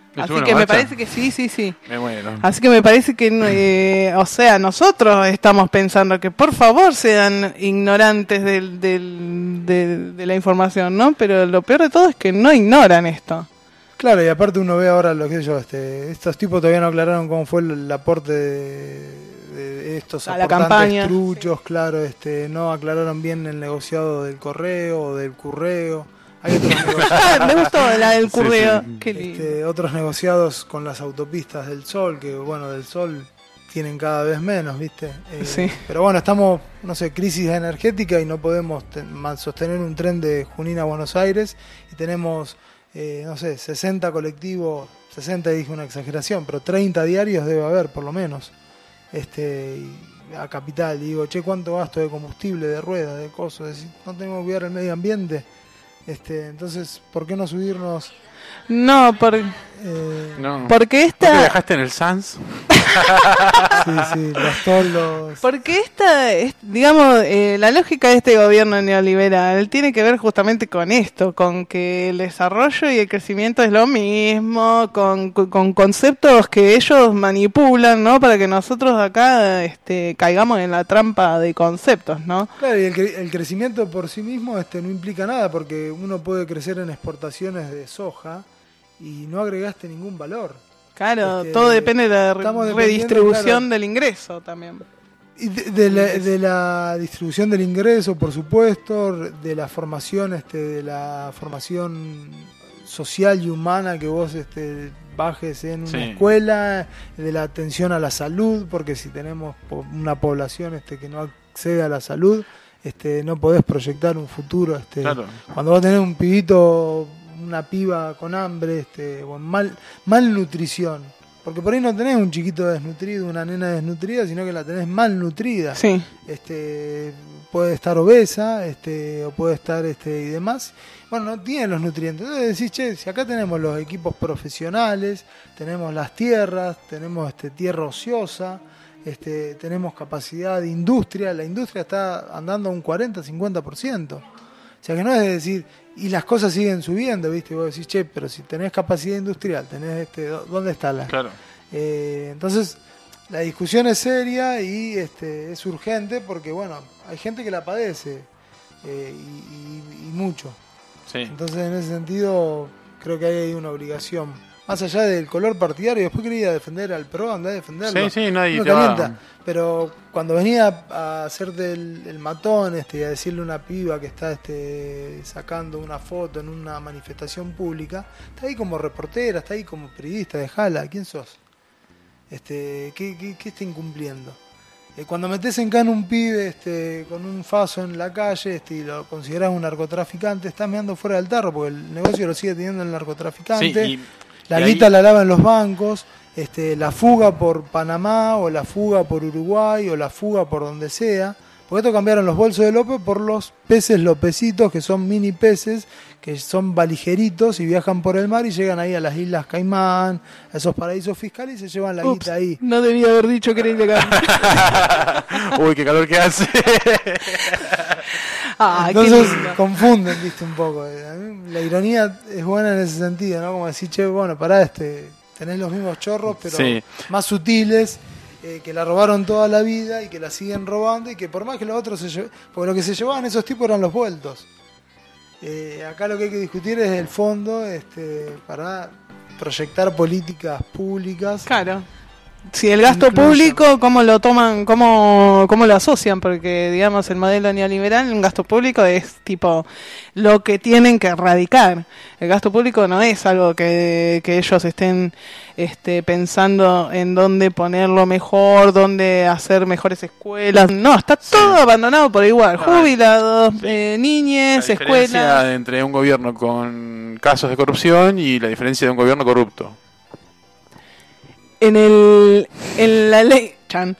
S2: Así que me parece que sí.
S1: Me muero.
S2: Así que me parece que, o sea, nosotros estamos pensando que por favor sean ignorantes de la información, ¿no? Pero lo peor de todo es que no ignoran esto.
S10: Claro, y aparte uno ve ahora lo que yo, estos tipos todavía no aclararon cómo fue el aporte de estos
S2: a la
S10: aportantes
S2: campaña,
S10: truchos, claro, no aclararon bien el negociado del correo o del curreo. Hay otros negociados.
S2: Me gustó la del curreo.
S10: Sí.
S2: Qué lindo.
S10: Otros negociados con las autopistas del Sol, que bueno, del Sol tienen cada vez menos, ¿viste?
S2: Sí.
S10: Pero bueno, estamos, no sé, crisis energética y no podemos sostener un tren de Junín a Buenos Aires y tenemos, no sé, 60 colectivos, 60 dije una exageración, pero 30 diarios debe haber por lo menos. A Capital, y digo, che, ¿cuánto gasto de combustible, de ruedas, de cosas? No tenemos que cuidar el medio ambiente. Entonces, ¿por qué no subirnos?
S2: No, porque esta...
S1: ¿Por qué viajaste en el Sans?
S10: Sí, los toldos.
S2: Porque digamos, la lógica de este gobierno neoliberal tiene que ver justamente con esto, con que el desarrollo y el crecimiento es lo mismo, con conceptos que ellos manipulan, ¿no? Para que nosotros acá caigamos en la trampa de conceptos, ¿no?
S10: Claro, y el crecimiento por sí mismo no implica nada, porque uno puede crecer en exportaciones de soja y no agregaste ningún valor.
S2: Claro, todo depende de la redistribución del ingreso también.
S10: Y de la distribución del ingreso, por supuesto, de la formación, de la formación social y humana que vos bajes en una escuela, de la atención a la salud, porque si tenemos una población que no accede a la salud, no podés proyectar un futuro.
S1: Claro.
S10: Cuando vos tenés un pibito, una piba con hambre, o malnutrición, porque por ahí no tenés un chiquito desnutrido, una nena desnutrida, sino que la tenés malnutrida.
S2: Sí.
S10: Puede estar obesa, o puede estar y demás. Bueno, no tiene los nutrientes. Entonces decís, che, si acá tenemos los equipos profesionales, tenemos las tierras, tenemos tierra ociosa, tenemos capacidad de industria, la industria está andando a un 40-50%. O sea que no es de decir, y las cosas siguen subiendo, ¿viste? Y vos decís, che, pero si tenés capacidad industrial, tenés ¿dónde está la?
S1: Claro.
S10: Entonces, la discusión es seria y es urgente porque, bueno, hay gente que la padece y mucho.
S1: Sí.
S10: Entonces, en ese sentido, creo que hay una obligación. Más allá del color partidario, después quería defender al PRO, andá a defenderlo.
S1: Sí, nadie
S10: no
S1: te
S10: calienta.
S1: va.
S10: Pero cuando venía a hacerte el matón, y a decirle a una piba que está sacando una foto en una manifestación pública, está ahí como reportera, está ahí como periodista, dejala, ¿quién sos? ¿Qué está incumpliendo? Cuando metés en cana un pibe con un faso en la calle y lo considerás un narcotraficante, estás meando fuera del tarro, porque el negocio lo sigue teniendo el narcotraficante.
S1: Sí,
S10: la guita la lava en los bancos, la fuga por Panamá o la fuga por Uruguay o la fuga por donde sea. Porque esto cambiaron los bolsos de López por los peces lopecitos, que son mini peces, que son valijeritos y viajan por el mar y llegan ahí a las Islas Caimán, a esos paraísos fiscales y se llevan la guita ahí.
S2: No debía haber dicho que era ilegal.
S1: Uy, qué calor que hace.
S10: Entonces confunden, viste, un poco. La ironía es buena en ese sentido, ¿no? Como decir, che, bueno, pará, tenés los mismos chorros, pero más sutiles, que la robaron toda la vida y que la siguen robando y que por más que los otros porque lo que se llevaban esos tipos eran los vueltos. Acá lo que hay que discutir es el fondo, para proyectar políticas públicas.
S2: Claro. Si el gasto público, ¿cómo lo toman, cómo lo asocian? Porque, digamos, el modelo neoliberal, un gasto público es tipo lo que tienen que erradicar. El gasto público no es algo que ellos estén pensando en dónde ponerlo mejor, dónde hacer mejores escuelas. No, está todo abandonado por igual. Jubilados, niñes, escuelas. La
S1: diferencia entre un gobierno con casos de corrupción y la diferencia de un gobierno corrupto.
S2: En la ley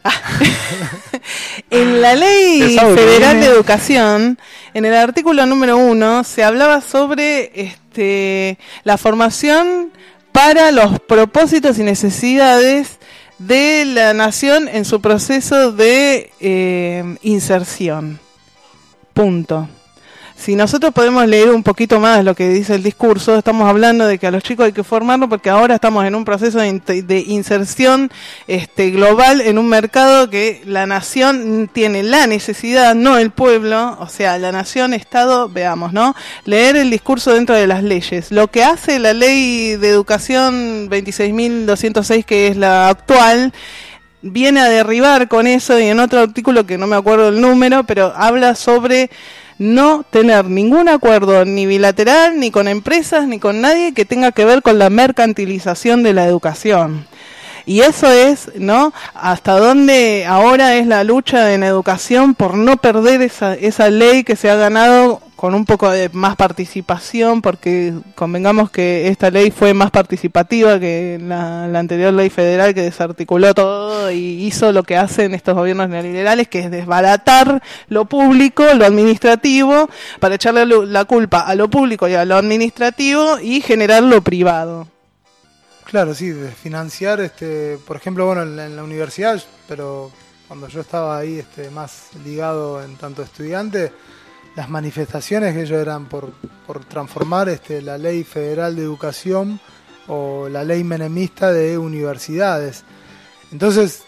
S2: en la ley federal de educación, en el artículo número 1 se hablaba sobre la formación para los propósitos y necesidades de la nación en su proceso de inserción. Punto. si nosotros podemos leer un poquito más lo que dice el discurso, estamos hablando de que a los chicos hay que formarlos porque ahora estamos en un proceso de inserción global en un mercado que la nación tiene la necesidad, no el pueblo, o sea, la nación, Estado, veamos, ¿no? Leer el discurso dentro de las leyes. Lo que hace la ley de educación 26.206, que es la actual, viene a derribar con eso, y en otro artículo que no me acuerdo el número, pero habla sobre no tener ningún acuerdo ni bilateral, ni con empresas, ni con nadie que tenga que ver con la mercantilización de la educación. Y eso es, ¿no? Hasta dónde ahora es la lucha en educación por no perder esa ley que se ha ganado con un poco de más participación, porque convengamos que esta ley fue más participativa que la anterior ley federal, que desarticuló todo y hizo lo que hacen estos gobiernos neoliberales, que es desbaratar lo público, lo administrativo, para echarle la culpa a lo público y a lo administrativo y generar lo privado.
S10: Claro, sí, de financiar, por ejemplo, bueno, en la universidad, pero cuando yo estaba ahí más ligado en tanto estudiante, las manifestaciones que ellos eran por transformar la ley federal de educación o la ley menemista de universidades. Entonces,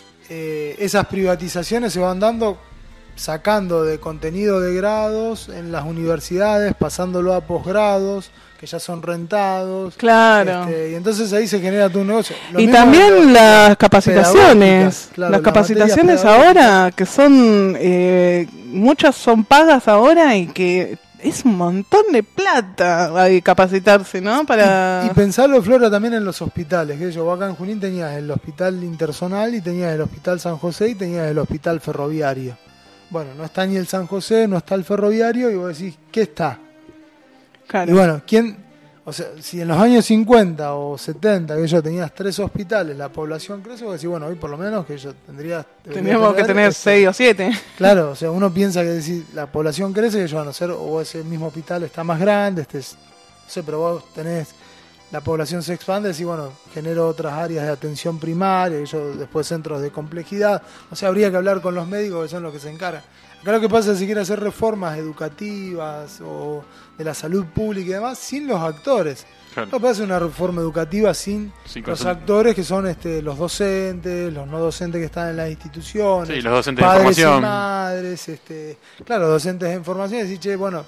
S10: esas privatizaciones se van dando sacando de contenido de grados en las universidades, pasándolo a posgrados, que ya son rentados.
S2: Claro.
S10: Y entonces ahí se genera tu negocio. Lo
S2: y
S10: mismo
S2: también las capacitaciones.
S10: Claro,
S2: las capacitaciones ahora, que son, muchas son pagas ahora y que es un montón de plata hay capacitarse, ¿no? Para...
S10: Y pensarlo, Flora, también en los hospitales. Que yo acá en Junín tenías el hospital intersonal y tenías el hospital San José y tenías el hospital ferroviario. Bueno, no está ni el San José, no está el ferroviario y vos decís, ¿qué está?
S2: Claro.
S10: Y bueno, o sea, si en los años 50 o 70 que yo tenías 3 hospitales, la población crece, vos decís, bueno, hoy por lo menos que yo
S2: teníamos que tener 6 o 7.
S10: Claro, o sea, uno piensa que decir, la población crece, que yo a no ser, o ese mismo hospital está más grande, no sé, pero vos tenés, la población se expande, decís, bueno, genero otras áreas de atención primaria, y yo después centros de complejidad, o sea, habría que hablar con los médicos que son los que se encargan. Acá lo que pasa es que si quiere hacer reformas educativas o de la salud pública y demás, sin los actores. Claro. No puede hacer una reforma educativa sin los actores que son los docentes, los no docentes que están en las instituciones,
S1: sí, los docentes
S10: padres
S1: de formación,
S10: y madres, claro, docentes de información, y decir, che, bueno,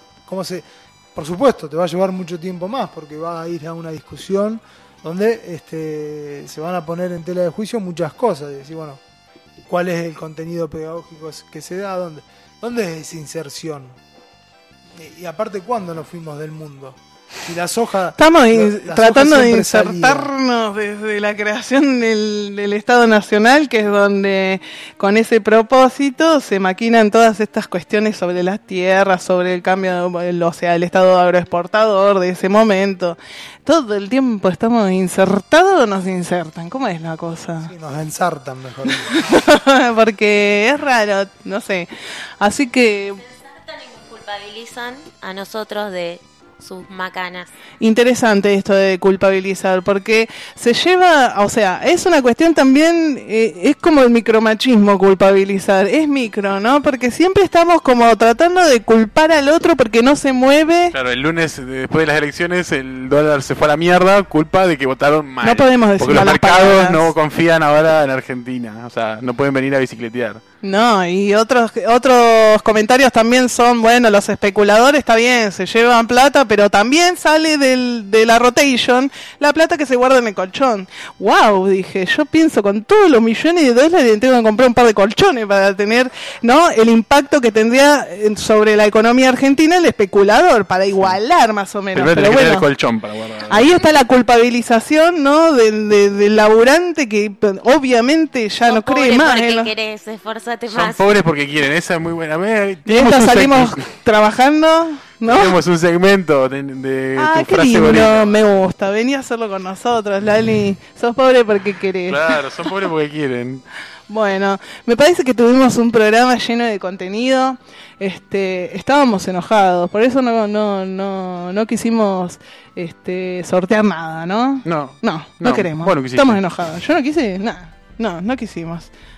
S10: por supuesto, te va a llevar mucho tiempo más, porque va a ir a una discusión donde se van a poner en tela de juicio muchas cosas, y decir, bueno, ¿cuál es el contenido pedagógico que se da? ¿Dónde es esa inserción? Y aparte, ¿cuándo nos fuimos del mundo? Si las hojas...
S2: Estamos tratando de
S10: salían
S2: insertarnos desde la creación del Estado Nacional, que es donde con ese propósito se maquinan todas estas cuestiones sobre las tierras, sobre el cambio, o sea, el Estado agroexportador de ese momento. Todo el tiempo estamos insertados o nos insertan. ¿Cómo es la cosa?
S10: Sí, nos ensartan mejor.
S2: Porque es raro, no sé. Así que...
S4: Ensartan y nos culpabilizan a nosotros de sus macanas.
S2: Interesante esto de culpabilizar, porque se lleva, o sea, es una cuestión también, es como el micromachismo culpabilizar, es micro, ¿no? Porque siempre estamos como tratando de culpar al otro porque no se mueve.
S1: Claro, el lunes, después de las elecciones, el dólar se fue a la mierda, culpa de que votaron mal.
S2: No podemos decir
S1: porque los
S2: malas
S1: mercados
S2: palabras.
S1: no confían ahora en Argentina, o sea, no pueden venir a bicicletear.
S2: No, y otros comentarios también son, bueno, los especuladores, está bien, se llevan plata, pero también sale de la rotation la plata que se guarda en el colchón. Wow, dije, yo pienso con todos los millones de dólares tengo que comprar un par de colchones para tener, ¿no?, el impacto que tendría sobre la economía argentina el especulador, para igualar más o menos.
S1: Primero
S2: Pero
S1: tenés que
S2: bueno,
S1: tener el colchón para guardar.
S2: ahí está la culpabilización, ¿no?, del laburante que obviamente ya no cree más.
S4: Porque querés, esforzate
S1: Son
S4: más.
S1: pobres porque quieren, esa es muy buena.
S2: De esta salimos trabajando, ¿no?
S1: Tenemos un segmento de
S2: Ah,
S1: tu
S2: qué
S1: frase
S2: lindo,
S1: bonita.
S2: me gusta. Vení a hacerlo con nosotros, Lali. Sos pobre porque querés.
S1: Claro, son pobres porque quieren.
S2: Bueno, me parece que tuvimos un programa lleno de contenido. Estábamos enojados, por eso no quisimos sortear nada, ¿no?
S1: No
S2: queremos.
S1: Bueno, quisiste.
S2: Estamos enojados. Yo no quise nada. No quisimos.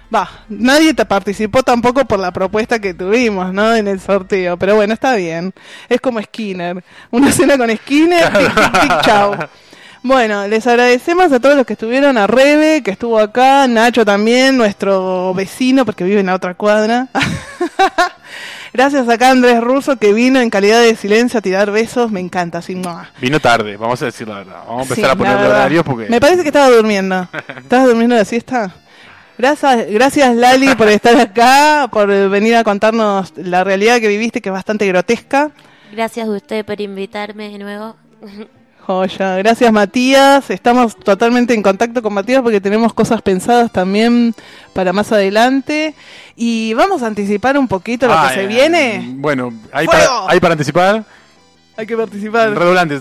S2: Nadie te participó tampoco por la propuesta que tuvimos, ¿no? En el sorteo, pero bueno, está bien. Es como Skinner. Una cena con Skinner, tic, tic, tic, chau. Bueno, les agradecemos a todos los que estuvieron, a Rebe, que estuvo acá, Nacho también, nuestro vecino, porque vive en la otra cuadra. Gracias acá a Andrés Russo, que vino en calidad de silencio a tirar besos, me encanta, así.
S1: Vino tarde, vamos a decir la verdad. Vamos a empezar
S2: Sí,
S1: a poner horarios porque...
S2: Me parece que estaba durmiendo. ¿Estabas durmiendo la siesta? Gracias Lali por estar acá, por venir a contarnos la realidad que viviste, que es bastante grotesca.
S4: Gracias a usted por invitarme de nuevo.
S2: Joya, gracias Matías, estamos totalmente en contacto con Matías porque tenemos cosas pensadas también para más adelante y vamos a anticipar un poquito lo que se viene.
S1: Bueno, hay
S2: ¡Fuego!
S1: para anticipar.
S2: Hay que participar.
S1: Redoblantes.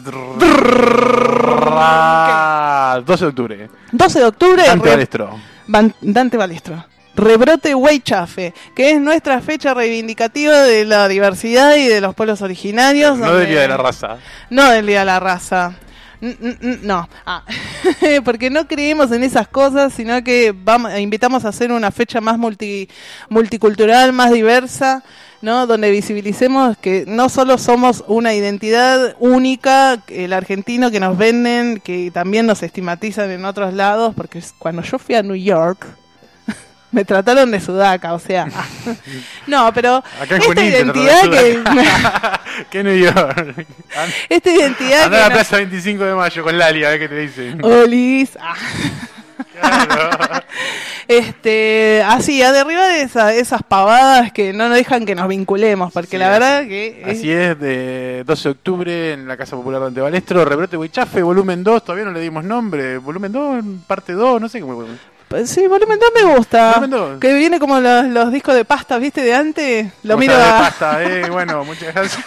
S1: 12 de octubre.
S2: 12 de octubre.
S1: Dante Balestro.
S2: Dante Balestro. Rebrote Huaychafe, que es nuestra fecha reivindicativa de la diversidad y de los pueblos originarios.
S1: No del Día de la Raza.
S2: No del Día de la Raza. No. Porque no creemos en esas cosas, sino que invitamos a hacer una fecha más multicultural, más diversa, ¿no? Donde visibilicemos que no solo somos una identidad única, el argentino que nos venden, que también nos estigmatizan en otros lados, porque cuando yo fui a New York... Me trataron de sudaca, o sea. No, pero
S1: acá en
S2: esta
S1: Junín
S2: identidad que...
S1: ¿Qué New York?
S2: Esta identidad
S1: Anda
S2: que...
S1: a la plaza 25 de mayo con Lali, a ver qué te dicen.
S2: Olis.
S1: Claro.
S2: Así, a derribar esas pavadas que no nos dejan que nos vinculemos, porque sí, la verdad que...
S1: Así es, de 12 de octubre en la Casa Popular de Dante Balestro, Rebrote Huaychafe, volumen 2, todavía no le dimos nombre, volumen 2, parte 2, no sé cómo...
S2: Sí, volumen 2 me gusta. Que viene como los discos de pasta, ¿viste? De antes. Lo miro
S1: de pasta, bueno, muchas gracias.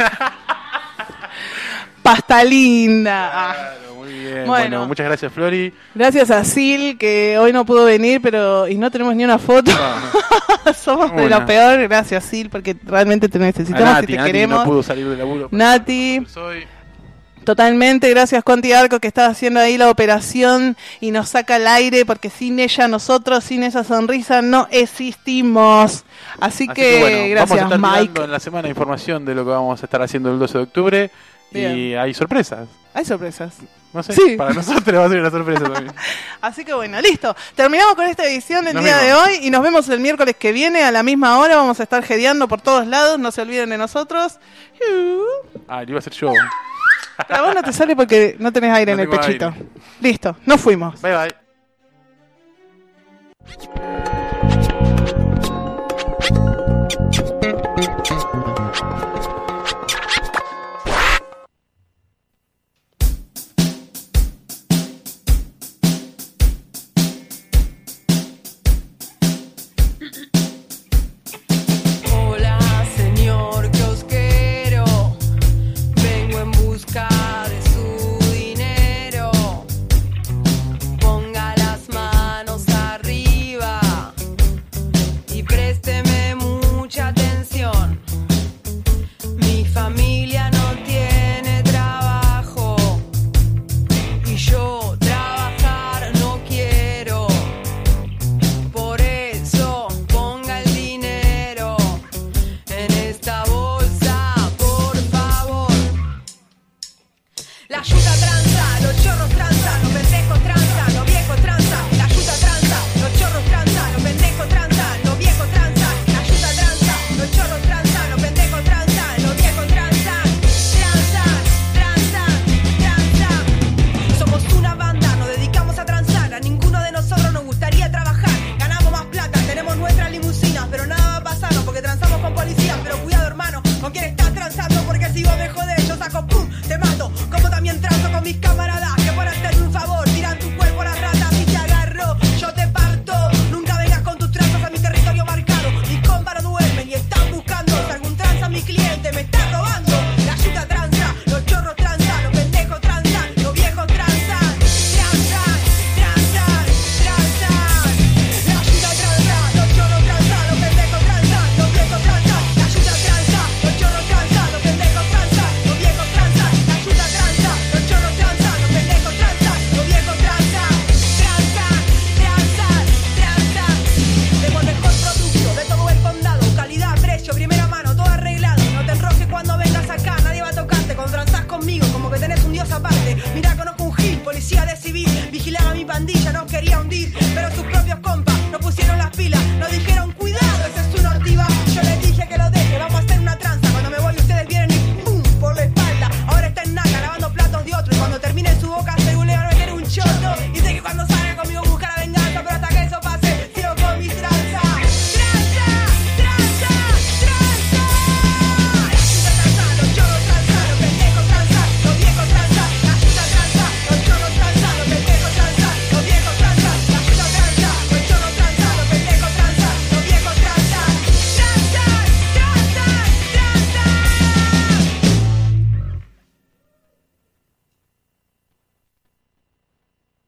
S2: Pasta linda.
S1: Claro, muy bien. Bueno, muchas gracias, Flori.
S2: Gracias a Sil, que hoy no pudo venir, y no tenemos ni una foto. No. Somos de lo peor. Gracias, Sil, porque realmente te necesitamos
S1: Nati,
S2: y te queremos.
S1: No pudo salir del laburo.
S2: Nati. Totalmente, gracias Conti Arco que está haciendo ahí la operación y nos saca al aire porque sin ella nosotros, sin esa sonrisa no existimos. Así que bueno, gracias
S1: vamos a estar
S2: Mike.
S1: En la semana información de lo que vamos a estar haciendo el 12 de octubre. Bien. Y hay sorpresas.
S2: Hay sorpresas.
S1: No sé,
S2: sí.
S1: Para nosotros va a ser una sorpresa también.
S2: Así que bueno, listo. Terminamos con esta edición del día de hoy y nos vemos el miércoles que viene a la misma hora. Vamos a estar jedeando por todos lados, no se olviden de nosotros.
S1: Ah, le iba a hacer yo.
S2: A vos no te sale porque no tenés aire en el pechito. Aire. Listo, nos fuimos.
S1: Bye bye.